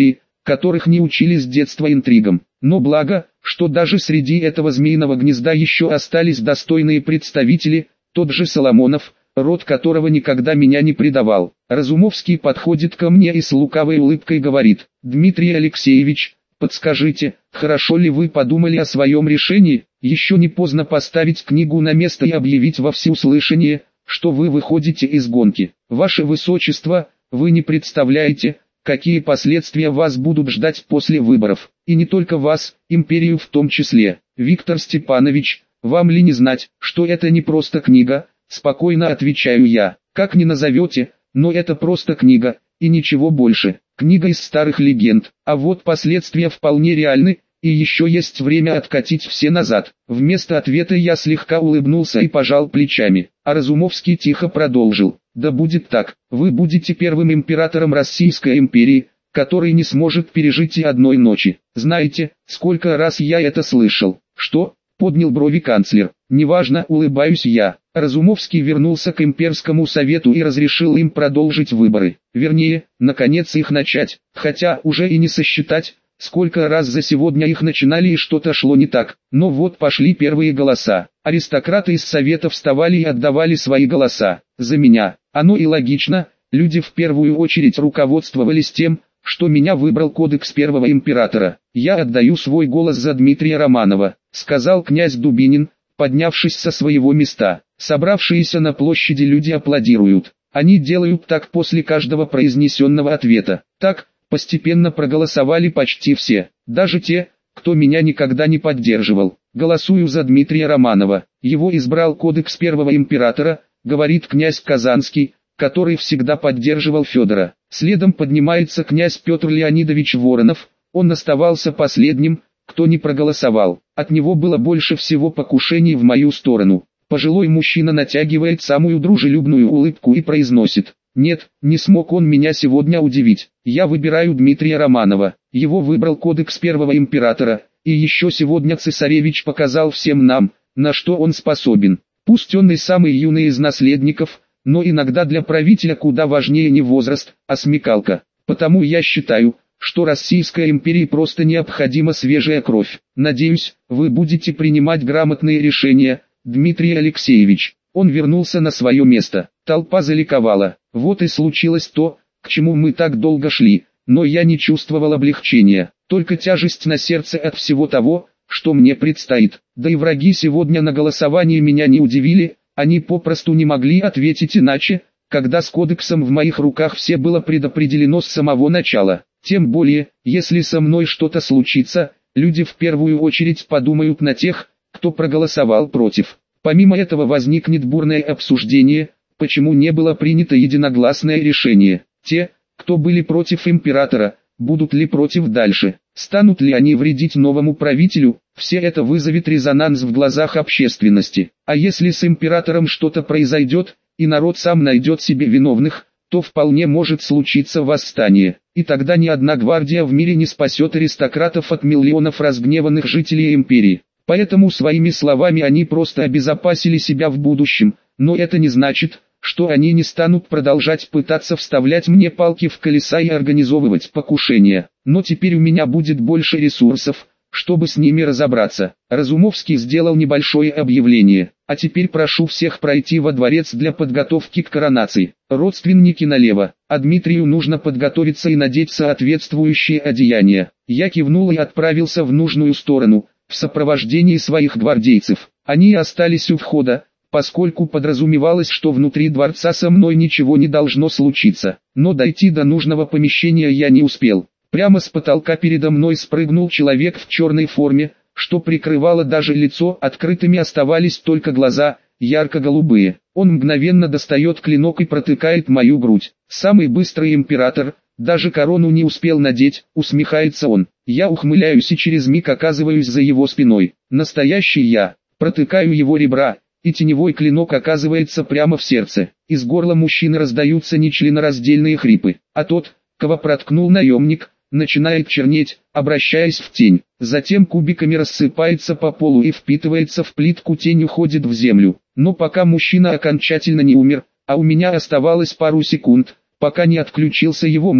которых не учили с детства интригам. Но благо, что даже среди этого змеиного гнезда еще остались достойные представители, тот же Соломонов, род которого никогда меня не предавал. Разумовский подходит ко мне и с лукавой улыбкой говорит: «Дмитрий Алексеевич, подскажите, хорошо ли вы подумали о своем решении? Еще не поздно поставить книгу на место и объявить во всеуслышание, что вы выходите из гонки. Ваше Высочество, вы не представляете, какие последствия вас будут ждать после выборов. И не только вас, империю в том числе. Виктор Степанович, вам ли не знать, что это не просто книга?» Спокойно отвечаю я. «Как ни назовете, но это просто книга, и ничего больше. Книга из старых легенд, а вот последствия вполне реальны, и еще есть время откатить все назад». Вместо ответа я слегка улыбнулся и пожал плечами, а Разумовский тихо продолжил: «Да будет так, вы будете первым императором Российской империи, который не сможет пережить и одной ночи. Знаете, сколько раз я это слышал?» «Что?» — поднял брови канцлер. «Неважно», — улыбаюсь я. Разумовский вернулся к имперскому совету и разрешил им продолжить выборы. Вернее, наконец их начать, хотя уже и не сосчитать, сколько раз за сегодня их начинали и что-то шло не так. Но вот пошли первые голоса. Аристократы из совета вставали и отдавали свои голоса. За меня. Оно и логично, люди в первую очередь руководствовались тем, что меня выбрал кодекс первого императора. «Я отдаю свой голос за Дмитрия Романова», — сказал князь Дубинин, поднявшись со своего места. Собравшиеся на площади люди аплодируют. Они делают так после каждого произнесенного ответа. Так, постепенно проголосовали почти все, даже те, кто меня никогда не поддерживал. «Голосую за Дмитрия Романова. Его избрал кодекс первого императора», — говорит князь Казанский, который всегда поддерживал Федора. Следом поднимается князь Петр Леонидович Воронов, он оставался последним, кто не проголосовал. От него было больше всего покушений в мою сторону. Пожилой мужчина натягивает самую дружелюбную улыбку и произносит: «Нет, не смог он меня сегодня удивить. Я выбираю Дмитрия Романова. Его выбрал кодекс первого императора, и еще сегодня цесаревич показал всем нам, на что он способен. Пусть он и самый юный из наследников, но иногда для правителя куда важнее не возраст, а смекалка. Потому я считаю, что Российской империи просто необходима свежая кровь. Надеюсь, вы будете принимать грамотные решения, Дмитрий Алексеевич». Он вернулся на свое место. Толпа заликовала. Вот и случилось то, к чему мы так долго шли, но я не чувствовал облегчения, только тяжесть на сердце от всего того, что мне предстоит. Да и враги сегодня на голосовании меня не удивили, они попросту не могли ответить иначе, когда с кодексом в моих руках все было предопределено с самого начала. Тем более, если со мной что-то случится, люди в первую очередь подумают на тех, кто проголосовал против. Помимо этого возникнет бурное обсуждение, почему не было принято единогласное решение. Те, кто были против императора, будут ли против дальше, станут ли они вредить новому правителю, все это вызовет резонанс в глазах общественности. А если с императором что-то произойдет, и народ сам найдет себе виновных, то вполне может случиться восстание, и тогда ни одна гвардия в мире не спасет аристократов от миллионов разгневанных жителей империи. Поэтому своими словами они просто обезопасили себя в будущем, но это не значит, что они не станут продолжать пытаться вставлять мне палки в колеса и организовывать покушения. Но теперь у меня будет больше ресурсов, чтобы с ними разобраться. Разумовский сделал небольшое объявление: «А теперь прошу всех пройти во дворец для подготовки к коронации. Родственники налево, а Дмитрию нужно подготовиться и надеть соответствующие одеяния». Я кивнул и отправился в нужную сторону, в сопровождении своих гвардейцев. Они остались у входа, поскольку подразумевалось, что внутри дворца со мной ничего не должно случиться. Но дойти до нужного помещения я не успел. Прямо с потолка передо мной спрыгнул человек в черной форме, что прикрывало даже лицо, открытыми оставались только глаза, ярко-голубые. Он мгновенно достает клинок и протыкает мою грудь. Самый быстрый император, даже корону не успел надеть, усмехается он. Я ухмыляюсь и через миг оказываюсь за его спиной. Настоящий я. Протыкаю его ребра, и теневой клинок оказывается прямо в сердце. Из горла мужчины раздаются нечленораздельные хрипы, а тот, кого проткнул наемник, начинает чернеть, обращаясь в тень. Затем кубиками рассыпается по полу и впитывается в плитку, тень уходит в землю. Но пока мужчина окончательно не умер, а у меня оставалось пару секунд, пока не отключился его мозг,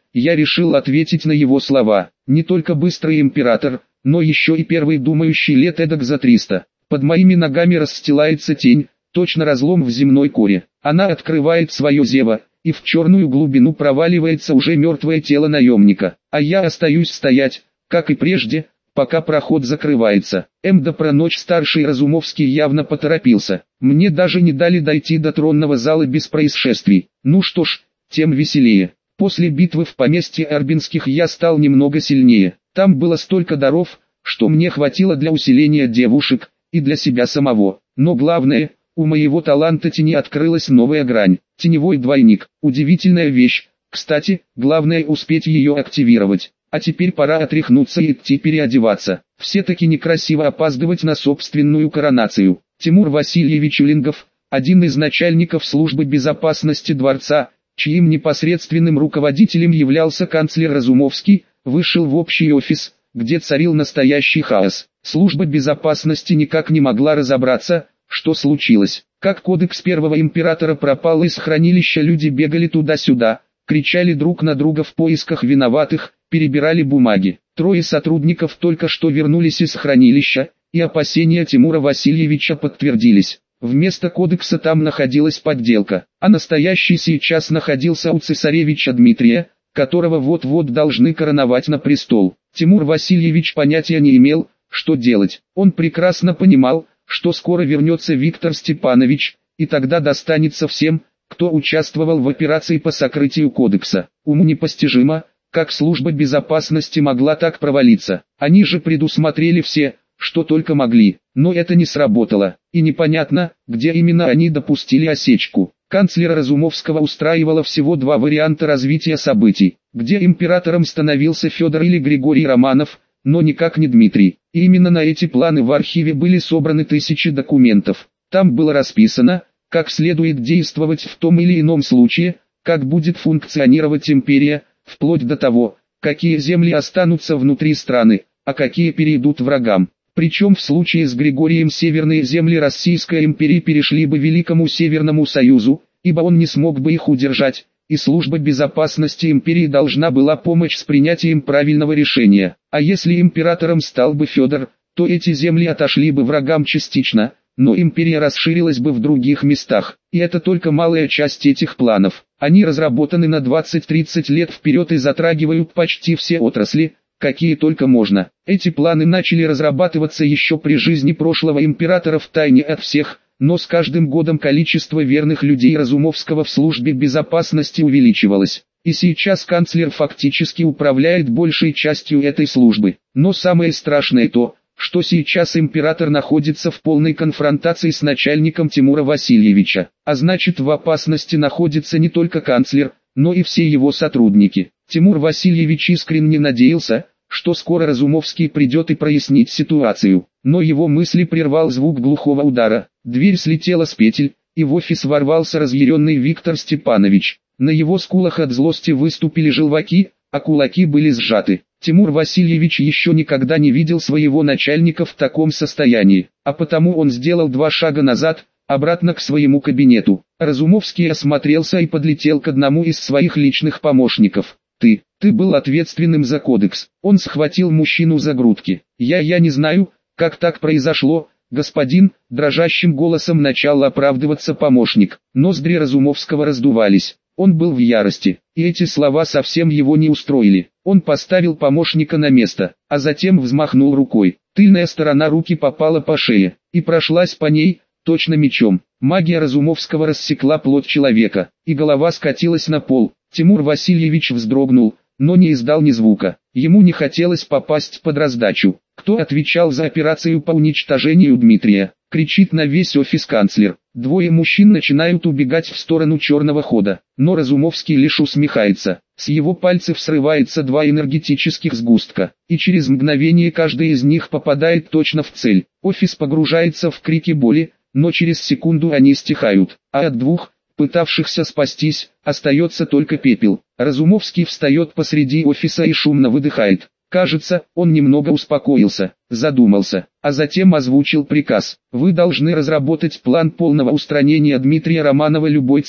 я решил ответить на его слова. Не только быстрый император, но еще и первый думающий лет эдак за триста. Под моими ногами расстилается тень, точно разлом в земной коре. Она открывает свое зево, и в черную глубину проваливается уже мертвое тело наемника. А я остаюсь стоять, как и прежде, пока проход закрывается. Мда про ночь старший Разумовский явно поторопился. Мне даже не дали дойти до тронного зала без происшествий. Ну что ж, тем веселее. После битвы в поместье Арбинских я стал немного сильнее. Там было столько даров, что мне хватило для усиления девушек, и для себя самого. Но главное, у моего таланта тени открылась новая грань. Теневой двойник. Удивительная вещь. Кстати, главное успеть ее активировать. А теперь пора отряхнуться и идти переодеваться. Все-таки некрасиво опаздывать на собственную коронацию. Тимур Васильевич Улингов, один из начальников службы безопасности дворца, чьим непосредственным руководителем являлся канцлер Разумовский, вышел в общий офис, где царил настоящий хаос. Служба безопасности никак не могла разобраться, что случилось. Как кодекс первого императора пропал из хранилища, люди бегали туда-сюда, кричали друг на друга в поисках виноватых, перебирали бумаги. Трое сотрудников только что вернулись из хранилища, и опасения Тимура Васильевича подтвердились. Вместо кодекса там находилась подделка, а настоящий сейчас находился у цесаревича Дмитрия, которого вот-вот должны короновать на престол. Тимур Васильевич понятия не имел, что делать. Он прекрасно понимал, что скоро вернется Виктор Степанович, и тогда достанется всем, кто участвовал в операции по сокрытию кодекса. Уму непостижимо, как служба безопасности могла так провалиться. Они же предусмотрели все, что только могли, но это не сработало, и непонятно, где именно они допустили осечку. Канцлера Разумовского устраивало всего два варианта развития событий, где императором становился Федор или Григорий Романов, но никак не Дмитрий. И именно на эти планы в архиве были собраны тысячи документов. Там было расписано, как следует действовать в том или ином случае, как будет функционировать империя, вплоть до того, какие земли останутся внутри страны, а какие перейдут врагам. Причем в случае с Григорием северные земли Российской империи перешли бы Великому Северному Союзу, ибо он не смог бы их удержать, и служба безопасности империи должна была помочь с принятием правильного решения. А если императором стал бы Федор, то эти земли отошли бы врагам частично, но империя расширилась бы в других местах. И это только малая часть этих планов. Они разработаны на двадцать-тридцать лет вперед и затрагивают почти все отрасли, какие только можно. Эти планы начали разрабатываться еще при жизни прошлого императора втайне от всех, но с каждым годом количество верных людей Разумовского в службе безопасности увеличивалось. И сейчас канцлер фактически управляет большей частью этой службы. Но самое страшное то, что сейчас император находится в полной конфронтации с начальником Тимура Васильевича. А значит, в опасности находится не только канцлер, но и все его сотрудники. Тимур Васильевич искренне надеялся, что скоро Разумовский придет и прояснит ситуацию. Но его мысли прервал звук глухого удара. Дверь слетела с петель, и в офис ворвался разъяренный Виктор Степанович. На его скулах от злости выступили желваки, а кулаки были сжаты. Тимур Васильевич еще никогда не видел своего начальника в таком состоянии, а потому он сделал два шага назад, обратно к своему кабинету. Разумовский осмотрелся и подлетел к одному из своих личных помощников. «Ты, ты был ответственным за кодекс». Он схватил мужчину за грудки. «Я, я не знаю, как так произошло, господин», дрожащим голосом начал оправдываться помощник. Ноздри Разумовского раздувались. Он был в ярости, и эти слова совсем его не устроили. Он поставил помощника на место, а затем взмахнул рукой. Тыльная сторона руки попала по шее, и прошлась по ней, точно мечом. Магия Разумовского рассекла плоть человека, и голова скатилась на пол. Тимур Васильевич вздрогнул, но не издал ни звука. Ему не хотелось попасть под раздачу. «Кто отвечал за операцию по уничтожению Дмитрия?» — кричит на весь офис канцлер. Двое мужчин начинают убегать в сторону черного хода, но Разумовский лишь усмехается. С его пальцев срывается два энергетических сгустка, и через мгновение каждый из них попадает точно в цель. Офис погружается в крики боли, но через секунду они стихают, а от двух, пытавшихся спастись, остается только пепел. Разумовский встает посреди офиса и шумно выдыхает. Кажется, он немного успокоился, задумался, а затем озвучил приказ. Вы должны разработать план полного устранения Дмитрия Романова любой ценой.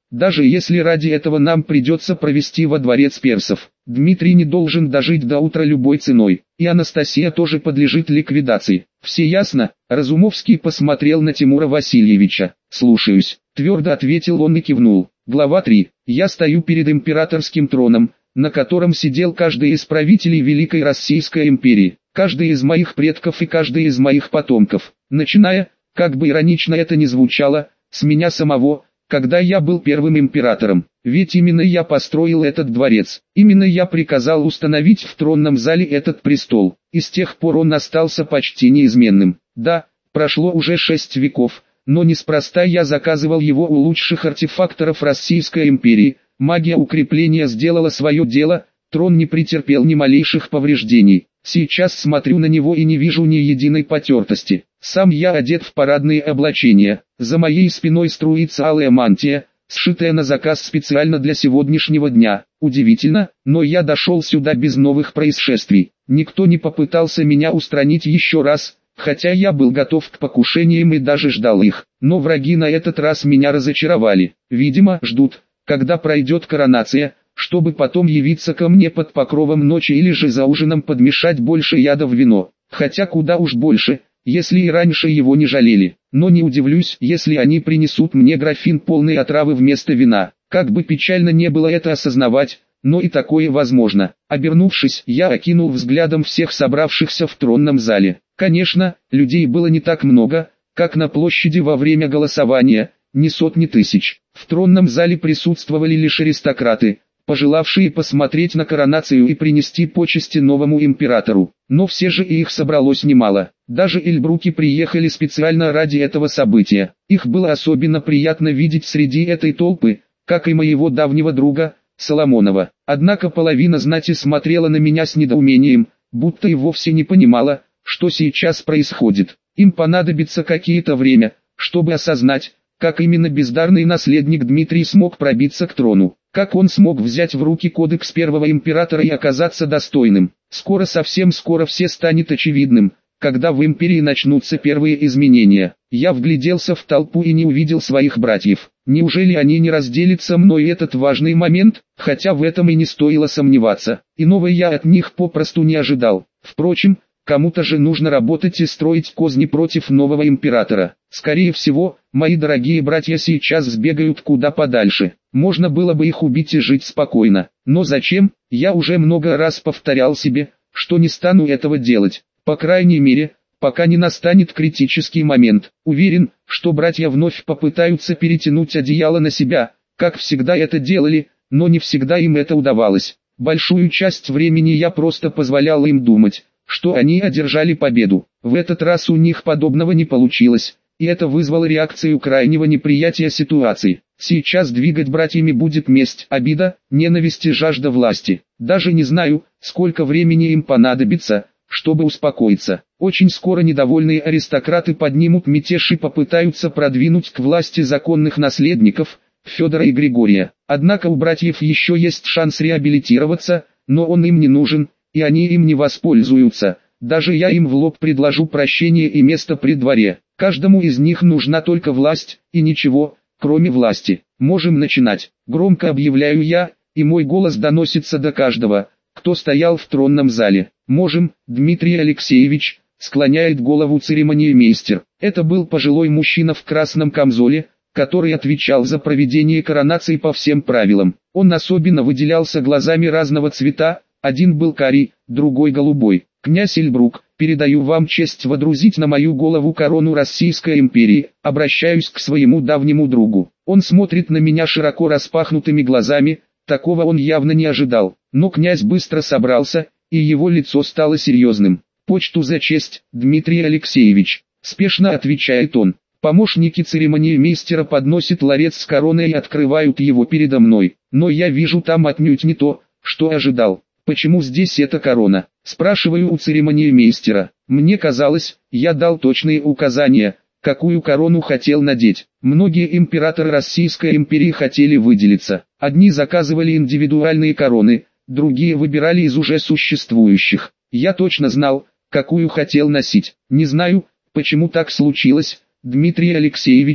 даже если ради этого нам придется провести во дворец персов. Дмитрий не должен дожить до утра любой ценой, и Анастасия тоже подлежит ликвидации. Все ясно? Разумовский посмотрел на Тимура Васильевича. Слушаюсь, твердо ответил он и кивнул. Глава три. Я стою перед императорским троном, на котором сидел каждый из правителей Великой Российской империи, каждый из моих предков и каждый из моих потомков, начиная, как бы иронично это ни звучало, с меня самого, когда я был первым императором. Ведь именно я построил этот дворец, именно я приказал установить в тронном зале этот престол, и с тех пор он остался почти неизменным. Да, прошло уже шесть веков, но неспроста я заказывал его у лучших артефакторов Российской империи. Магия укрепления сделала свое дело, трон не претерпел ни малейших повреждений. Сейчас смотрю на него и не вижу ни единой потертости. Сам я одет в парадные облачения, за моей спиной струится алая мантия, сшитая на заказ специально для сегодняшнего дня. Удивительно, но я дошел сюда без новых происшествий. Никто не попытался меня устранить еще раз, хотя я был готов к покушениям и даже ждал их. Но враги на этот раз меня разочаровали. Видимо, ждут, когда пройдет коронация, чтобы потом явиться ко мне под покровом ночи или же за ужином подмешать больше яда в вино. Хотя куда уж больше, если и раньше его не жалели. Но не удивлюсь, если они принесут мне графин полной отравы вместо вина. Как бы печально не было это осознавать, но и такое возможно. Обернувшись, я окинул взглядом всех собравшихся в тронном зале. Конечно, людей было не так много, как на площади во время голосования, не сотни тысяч. В тронном зале присутствовали лишь аристократы, пожелавшие посмотреть на коронацию и принести почести новому императору. Но все же и их собралось немало. Даже Эльбруки приехали специально ради этого события. Их было особенно приятно видеть среди этой толпы, как и моего давнего друга, Соломонова. Однако половина знати смотрела на меня с недоумением, будто и вовсе не понимала, что сейчас происходит. Им понадобится какие-то время, чтобы осознать, как именно бездарный наследник Дмитрий смог пробиться к трону. Как он смог взять в руки кодекс первого императора и оказаться достойным. Скоро, совсем скоро все станет очевидным, когда в империи начнутся первые изменения. Я вгляделся в толпу и не увидел своих братьев. Неужели они не разделят со мной этот важный момент? Хотя в этом и не стоило сомневаться. Иного я от них попросту не ожидал. Впрочем, кому-то же нужно работать и строить козни против нового императора. Скорее всего, мои дорогие братья сейчас сбегают куда подальше. Можно было бы их убить и жить спокойно. Но зачем? Я уже много раз повторял себе, что не стану этого делать. По крайней мере, пока не настанет критический момент. Уверен, что братья вновь попытаются перетянуть одеяло на себя, как всегда это делали, но не всегда им это удавалось. Большую часть времени я просто позволял им думать, что они одержали победу. В этот раз у них подобного не получилось, и это вызвало реакцию крайнего неприятия ситуации. Сейчас двигать братьями будет месть, обида, ненависть и жажда власти. Даже не знаю, сколько времени им понадобится, чтобы успокоиться. Очень скоро недовольные аристократы поднимут мятеж и попытаются продвинуть к власти законных наследников, Федора и Григория. Однако у братьев еще есть шанс реабилитироваться, но он им не нужен, и они им не воспользуются. Даже я им в лоб предложу прощение и место при дворе. Каждому из них нужна только власть, и ничего, кроме власти. Можем начинать. Громко объявляю я, и мой голос доносится до каждого, кто стоял в тронном зале. Можем, Дмитрий Алексеевич, склоняет голову церемониймейстер. Это был пожилой мужчина в красном камзоле, который отвечал за проведение коронации по всем правилам. Он особенно выделялся глазами разного цвета, один был карий, другой голубой. Князь Эльбрук, передаю вам честь водрузить на мою голову корону Российской империи, обращаюсь к своему давнему другу. Он смотрит на меня широко распахнутыми глазами, такого он явно не ожидал. Но князь быстро собрался, и его лицо стало серьезным. «Почту за честь, Дмитрий Алексеевич», — спешно отвечает он. Помощники церемониймейстера подносят ларец с короной и открывают его передо мной. Но я вижу там отнюдь не то, что ожидал. «Почему здесь эта корона?» — спрашиваю у церемониймейстера. Мне казалось, я дал точные указания, какую корону хотел надеть. Многие императоры Российской империи хотели выделиться. Одни заказывали индивидуальные короны, другие выбирали из уже существующих. Я точно знал, какую хотел носить. Не знаю, почему так случилось, Дмитрий Алексеевич,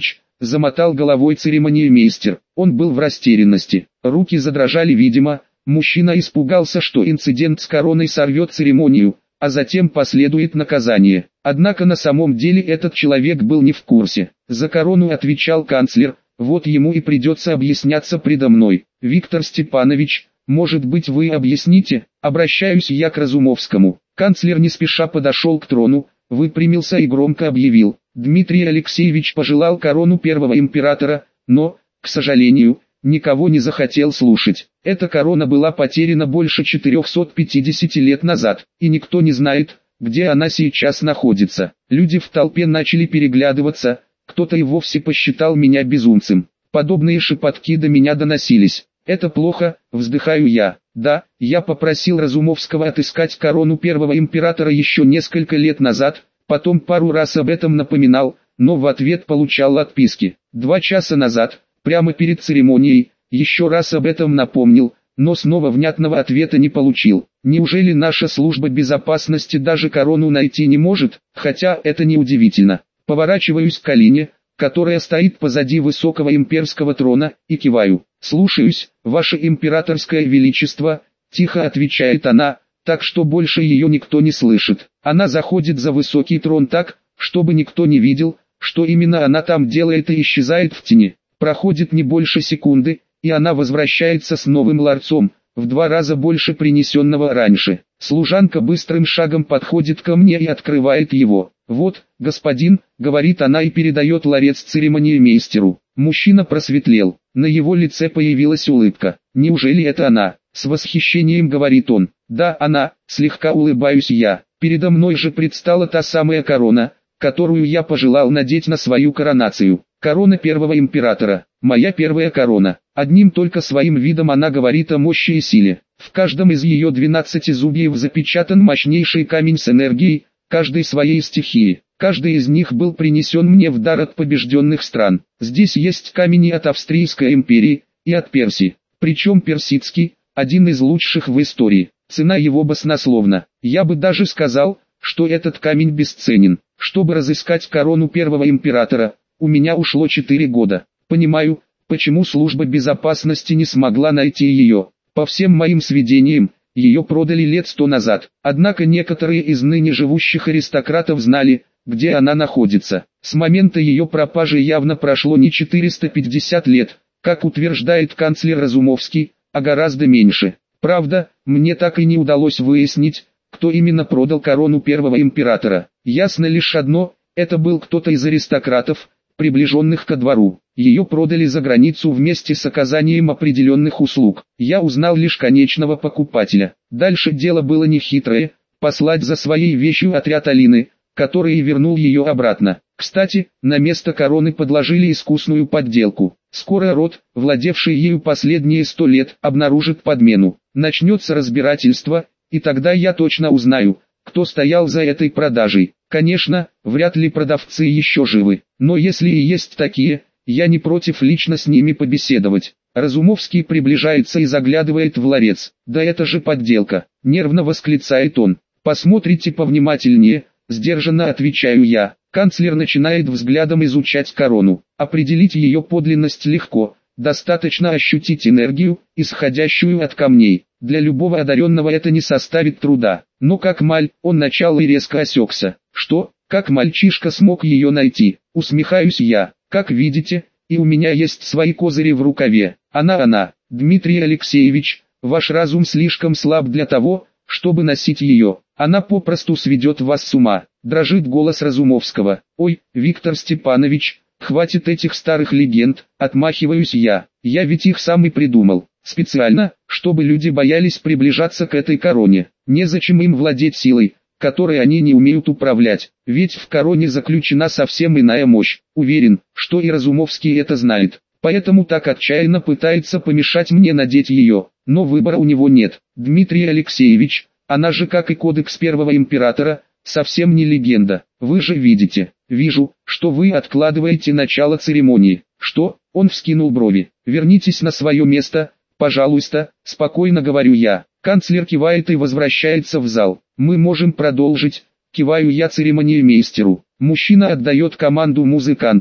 замотал головой церемониймейстер. Он был в растерянности, руки задрожали видимо, мужчина испугался, что инцидент с короной сорвет церемонию, а затем последует наказание. Однако на самом деле этот человек был не в курсе. За корону отвечал канцлер, вот ему и придется объясняться предо мной. Виктор Степанович, может быть вы объясните, обращаюсь я к Разумовскому. Канцлер не спеша подошел к трону, выпрямился и громко объявил. Дмитрий Алексеевич пожелал корону первого императора, но, к сожалению, никого не захотел слушать. Эта корона была потеряна больше четырехсот пятидесяти лет назад, и никто не знает, где она сейчас находится. Люди в толпе начали переглядываться, кто-то и вовсе посчитал меня безумцем. Подобные шепотки до меня доносились. Это плохо, вздыхаю я. Да, я попросил Разумовского отыскать корону первого императора еще несколько лет назад, потом пару раз об этом напоминал, но в ответ получал отписки. Два часа назад, прямо перед церемонией, еще раз об этом напомнил, но снова внятного ответа не получил. Неужели наша служба безопасности даже корону найти не может, хотя это не удивительно. Поворачиваюсь к Алине, которая стоит позади высокого имперского трона, и киваю. «Слушаюсь, ваше императорское величество», — тихо отвечает она, так что больше ее никто не слышит. Она заходит за высокий трон так, чтобы никто не видел, что именно она там делает, и исчезает в тени. Проходит не больше секунды, и она возвращается с новым ларцом, в два раза больше принесенного раньше. Служанка быстрым шагом подходит ко мне и открывает его. «Вот, господин», — говорит она и передает ларец церемониймейстеру. Мужчина просветлел, на его лице появилась улыбка. «Неужели это она?» — с восхищением говорит он. «Да, она», — слегка улыбаюсь я. «Передо мной же предстала та самая корона, которую я пожелал надеть на свою коронацию. Корона первого императора, моя первая корона». Одним только своим видом она говорит о мощи и силе. В каждом из ее двенадцати зубьев запечатан мощнейший камень с энергией, каждой своей стихии. Каждый из них был принесен мне в дар от побежденных стран. Здесь есть камень и от Австрийской империи, и от Персии. Причем персидский, один из лучших в истории. Цена его баснословна. Я бы даже сказал, что этот камень бесценен. Чтобы разыскать корону первого императора, у меня ушло четыре года. Понимаю, почему служба безопасности не смогла найти ее. По всем моим сведениям, ее продали лет сто назад. Однако некоторые из ныне живущих аристократов знали, где она находится. С момента ее пропажи явно прошло не четыреста пятьдесят лет, как утверждает канцлер Разумовский, а гораздо меньше. Правда, мне так и не удалось выяснить, кто именно продал корону первого императора. Ясно лишь одно, это был кто-то из аристократов, приближенных ко двору. Ее продали за границу вместе с оказанием определенных услуг. Я узнал лишь конечного покупателя. Дальше дело было нехитрое, послать за своей вещью отряд Алины, который и вернул ее обратно. Кстати, на место короны подложили искусную подделку. Скоро род, владевший ею последние сто лет, обнаружит подмену. Начнется разбирательство, и тогда я точно узнаю, кто стоял за этой продажей. Конечно, вряд ли продавцы еще живы, но если и есть такие, я не против лично с ними побеседовать. Разумовский приближается и заглядывает в ларец. Да это же подделка, нервно восклицает он. Посмотрите повнимательнее, сдержанно отвечаю я. Канцлер начинает взглядом изучать корону. Определить ее подлинность легко, достаточно ощутить энергию, исходящую от камней. Для любого одаренного это не составит труда. Но как маль, он начал и резко осекся. Что, как мальчишка смог ее найти? Усмехаюсь я. Как видите, и у меня есть свои козыри в рукаве. Она-она, Дмитрий Алексеевич, ваш разум слишком слаб для того, чтобы носить ее. Она попросту сведет вас с ума. Дрожит голос Разумовского. Ой, Виктор Степанович, хватит этих старых легенд, отмахиваюсь я. Я ведь их сам и придумал. Специально, чтобы люди боялись приближаться к этой короне. Незачем им владеть силой, которой они не умеют управлять. Ведь в короне заключена совсем иная мощь. Уверен, что и Разумовский это знает. Поэтому так отчаянно пытается помешать мне надеть ее. Но выбора у него нет. Дмитрий Алексеевич, она же, как и кодекс первого императора, совсем не легенда. Вы же видите. Вижу, что вы откладываете начало церемонии. Что? Он вскинул брови. Вернитесь на свое место, пожалуйста, спокойно говорю я. Канцлер кивает и возвращается в зал. Мы можем продолжить, киваю я церемониймейстеру. Мужчина отдает команду музыкантам, и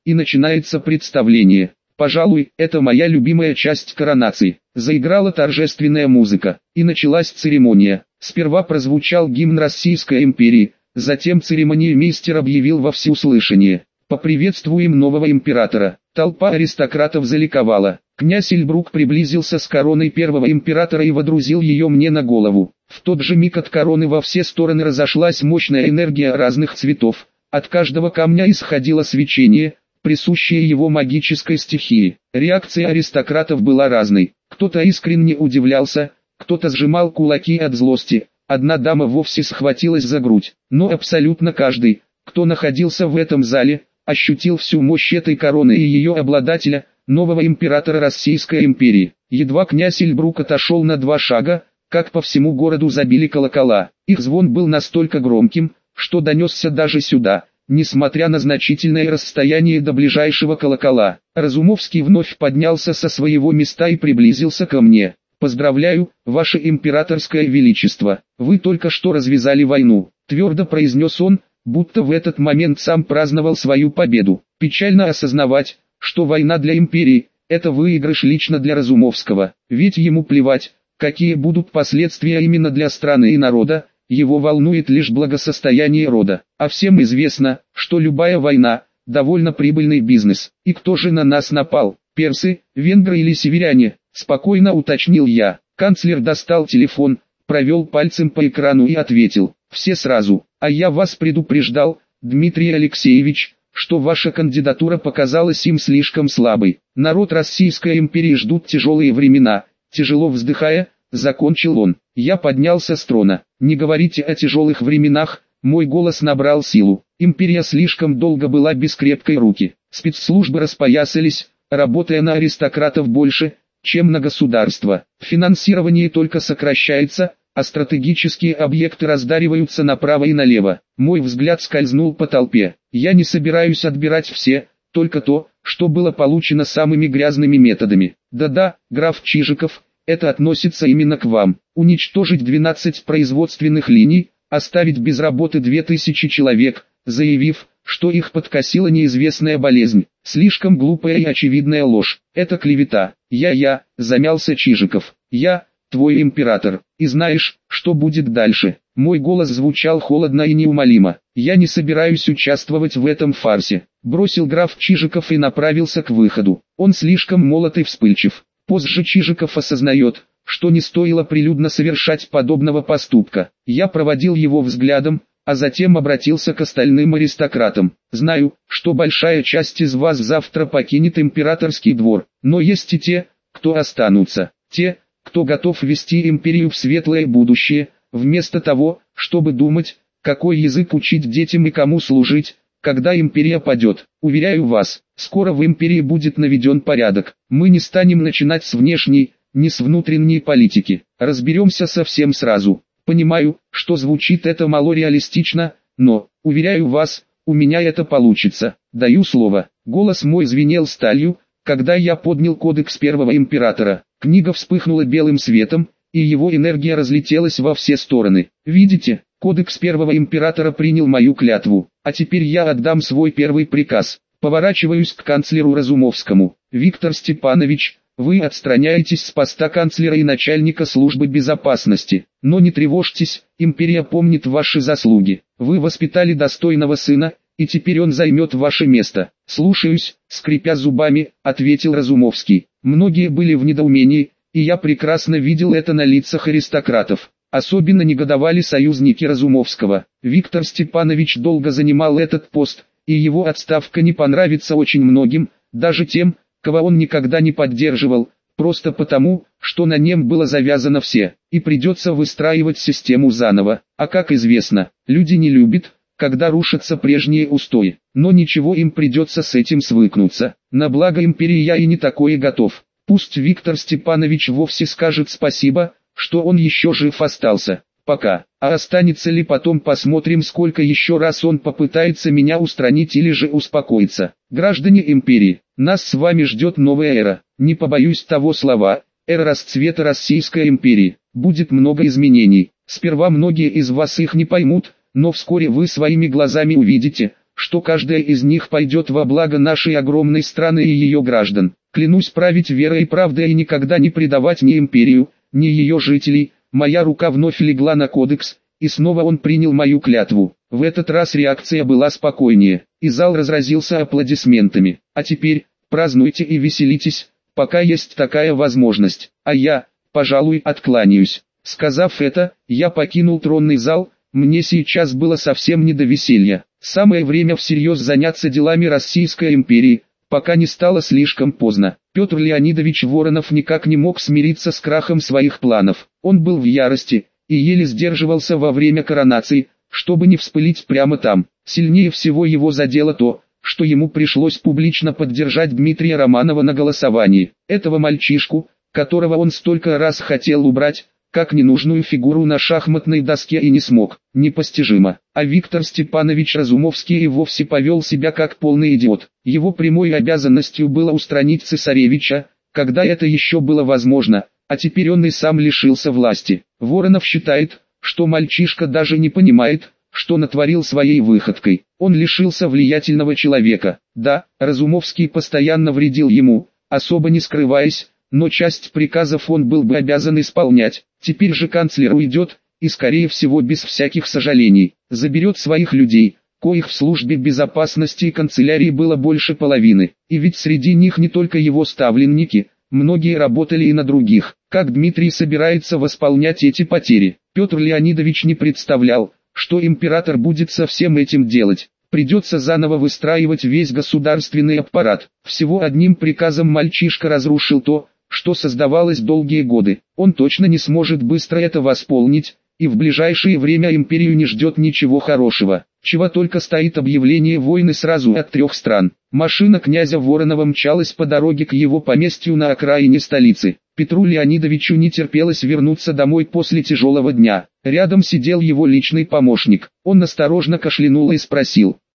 и начинается представление. Пожалуй, это моя любимая часть коронации. Заиграла торжественная музыка, и началась церемония. Сперва прозвучал гимн Российской империи, затем церемониймейстер объявил во всеуслышание: «Поприветствуем нового императора». Толпа аристократов заликовала. Князь Эльбрук приблизился с короной первого императора и водрузил ее мне на голову. В тот же миг от короны во все стороны разошлась мощная энергия разных цветов. От каждого камня исходило свечение, присущее его магической стихии. Реакция аристократов была разной. Кто-то искренне удивлялся, кто-то сжимал кулаки от злости, одна дама вовсе схватилась за грудь. Но абсолютно каждый, кто находился в этом зале, ощутил всю мощь этой короны и ее обладателя, нового императора Российской империи. Едва князь Эльбрук отошел на два шага, как по всему городу забили колокола. Их звон был настолько громким, что донесся даже сюда, несмотря на значительное расстояние до ближайшего колокола. Разумовский вновь поднялся со своего места и приблизился ко мне. «Поздравляю, ваше императорское величество, вы только что развязали войну», — твердо произнес он, будто в этот момент сам праздновал свою победу. Печально осознавать, что война для империи — это выигрыш лично для Разумовского, ведь ему плевать, какие будут последствия именно для страны и народа, его волнует лишь благосостояние рода. А всем известно, что любая война – довольно прибыльный бизнес. И кто же на нас напал? Персы, венгры или северяне? Спокойно уточнил я. Канцлер достал телефон, провел пальцем по экрану и ответил: все сразу. А я вас предупреждал, Дмитрий Алексеевич, что ваша кандидатура показалась им слишком слабой. Народ Российской империи ждут тяжелые времена. Тяжело вздыхая, закончил он. Я поднялся с трона. Не говорите о тяжелых временах, мой голос набрал силу. Империя слишком долго была без крепкой руки. Спецслужбы распоясались, работая на аристократов больше, чем на государство. Финансирование только сокращается, а стратегические объекты раздариваются направо и налево. Мой взгляд скользнул по толпе. Я не собираюсь отбирать все, только то, что было получено самыми грязными методами. Да-да, граф Чижиков, это относится именно к вам. Уничтожить двенадцать производственных линий, оставить без работы две тысячи человек, заявив, что их подкосила неизвестная болезнь. Слишком глупая и очевидная ложь. Это клевета. Я-я, замялся Чижиков. Я, твой император. И знаешь, что будет дальше? Мой голос звучал холодно и неумолимо. Я не собираюсь участвовать в этом фарсе. Бросил граф Чижиков и направился к выходу. Он слишком молод и вспыльчив. Позже Чижиков осознает, что не стоило прилюдно совершать подобного поступка. Я проводил его взглядом, а затем обратился к остальным аристократам. Знаю, что большая часть из вас завтра покинет императорский двор, но есть и те, кто останутся. Те, кто готов вести империю в светлое будущее, вместо того, чтобы думать, какой язык учить детям и кому служить, когда империя падет. Уверяю вас, скоро в империи будет наведен порядок. Мы не станем начинать с внешней, не с внутренней политики. Разберемся со всем сразу. Понимаю, что звучит это мало реалистично, но, уверяю вас, у меня это получится. Даю слово. Голос мой звенел сталью, когда я поднял кодекс первого императора. Книга вспыхнула белым светом, и его энергия разлетелась во все стороны. Видите, кодекс первого императора принял мою клятву, а теперь я отдам свой первый приказ. Поворачиваюсь к канцлеру Разумовскому. Виктор Степанович, вы отстраняетесь с поста канцлера и начальника службы безопасности. Но не тревожьтесь, империя помнит ваши заслуги. Вы воспитали достойного сына, и теперь он займет ваше место. Слушаюсь, скрипя зубами, ответил Разумовский. Многие были в недоумении, и я прекрасно видел это на лицах аристократов. Особенно негодовали союзники Разумовского. Виктор Степанович долго занимал этот пост, и его отставка не понравится очень многим, даже тем, кого он никогда не поддерживал, просто потому, что на нем было завязано все, и придется выстраивать систему заново. А как известно, люди не любят, когда рушатся прежние устои, но ничего, им придется с этим свыкнуться. На благо империи я и не такое готов. Пусть Виктор Степанович вовсе скажет спасибо, что он еще жив остался. Пока. А останется ли потом, посмотрим, сколько еще раз он попытается меня устранить или же успокоиться. Граждане империи, нас с вами ждет новая эра. Не побоюсь того слова, эра расцвета Российской империи. Будет много изменений. Сперва многие из вас их не поймут, но вскоре вы своими глазами увидите, что каждая из них пойдет во благо нашей огромной страны и ее граждан. Клянусь править верой и правдой и никогда не предавать ни империю, ни ее жителей. Моя рука вновь легла на кодекс, и снова он принял мою клятву. В этот раз реакция была спокойнее, и зал разразился аплодисментами. А теперь, празднуйте и веселитесь, пока есть такая возможность, а я, пожалуй, откланяюсь. Сказав это, я покинул тронный зал, мне сейчас было совсем не до веселья. Самое время всерьез заняться делами Российской империи, пока не стало слишком поздно. Петр Леонидович Воронов никак не мог смириться с крахом своих планов. Он был в ярости, и еле сдерживался во время коронации, чтобы не вспылить прямо там. Сильнее всего его задело то, что ему пришлось публично поддержать Дмитрия Романова на голосовании. Этого мальчишку, которого он столько раз хотел убрать, как ненужную фигуру на шахматной доске и не смог. Непостижимо. А Виктор Степанович Разумовский и вовсе повел себя как полный идиот. Его прямой обязанностью было устранить цесаревича, когда это еще было возможно, а теперь он и сам лишился власти. Воронов считает, что мальчишка даже не понимает, что натворил своей выходкой. Он лишился влиятельного человека. Да, Разумовский постоянно вредил ему, особо не скрываясь, но часть приказов он был бы обязан исполнять. Теперь же канцлер уйдет, и скорее всего без всяких сожалений, заберет своих людей, коих в службе безопасности и канцелярии было больше половины. И ведь среди них не только его ставленники, многие работали и на других. Как Дмитрий собирается восполнять эти потери? Петр Леонидович не представлял, что император будет со всем этим делать. Придется заново выстраивать весь государственный аппарат. Всего одним приказом мальчишка разрушил то, что создавалось долгие годы. Он точно не сможет быстро это восполнить, и в ближайшее время империю не ждет ничего хорошего. Чего только стоит объявление войны сразу от трех стран. Машина князя Воронова мчалась по дороге к его поместью на окраине столицы. Петру Леонидовичу не терпелось вернуться домой после тяжелого дня. Рядом сидел его личный помощник. Он осторожно кашлянул и спросил: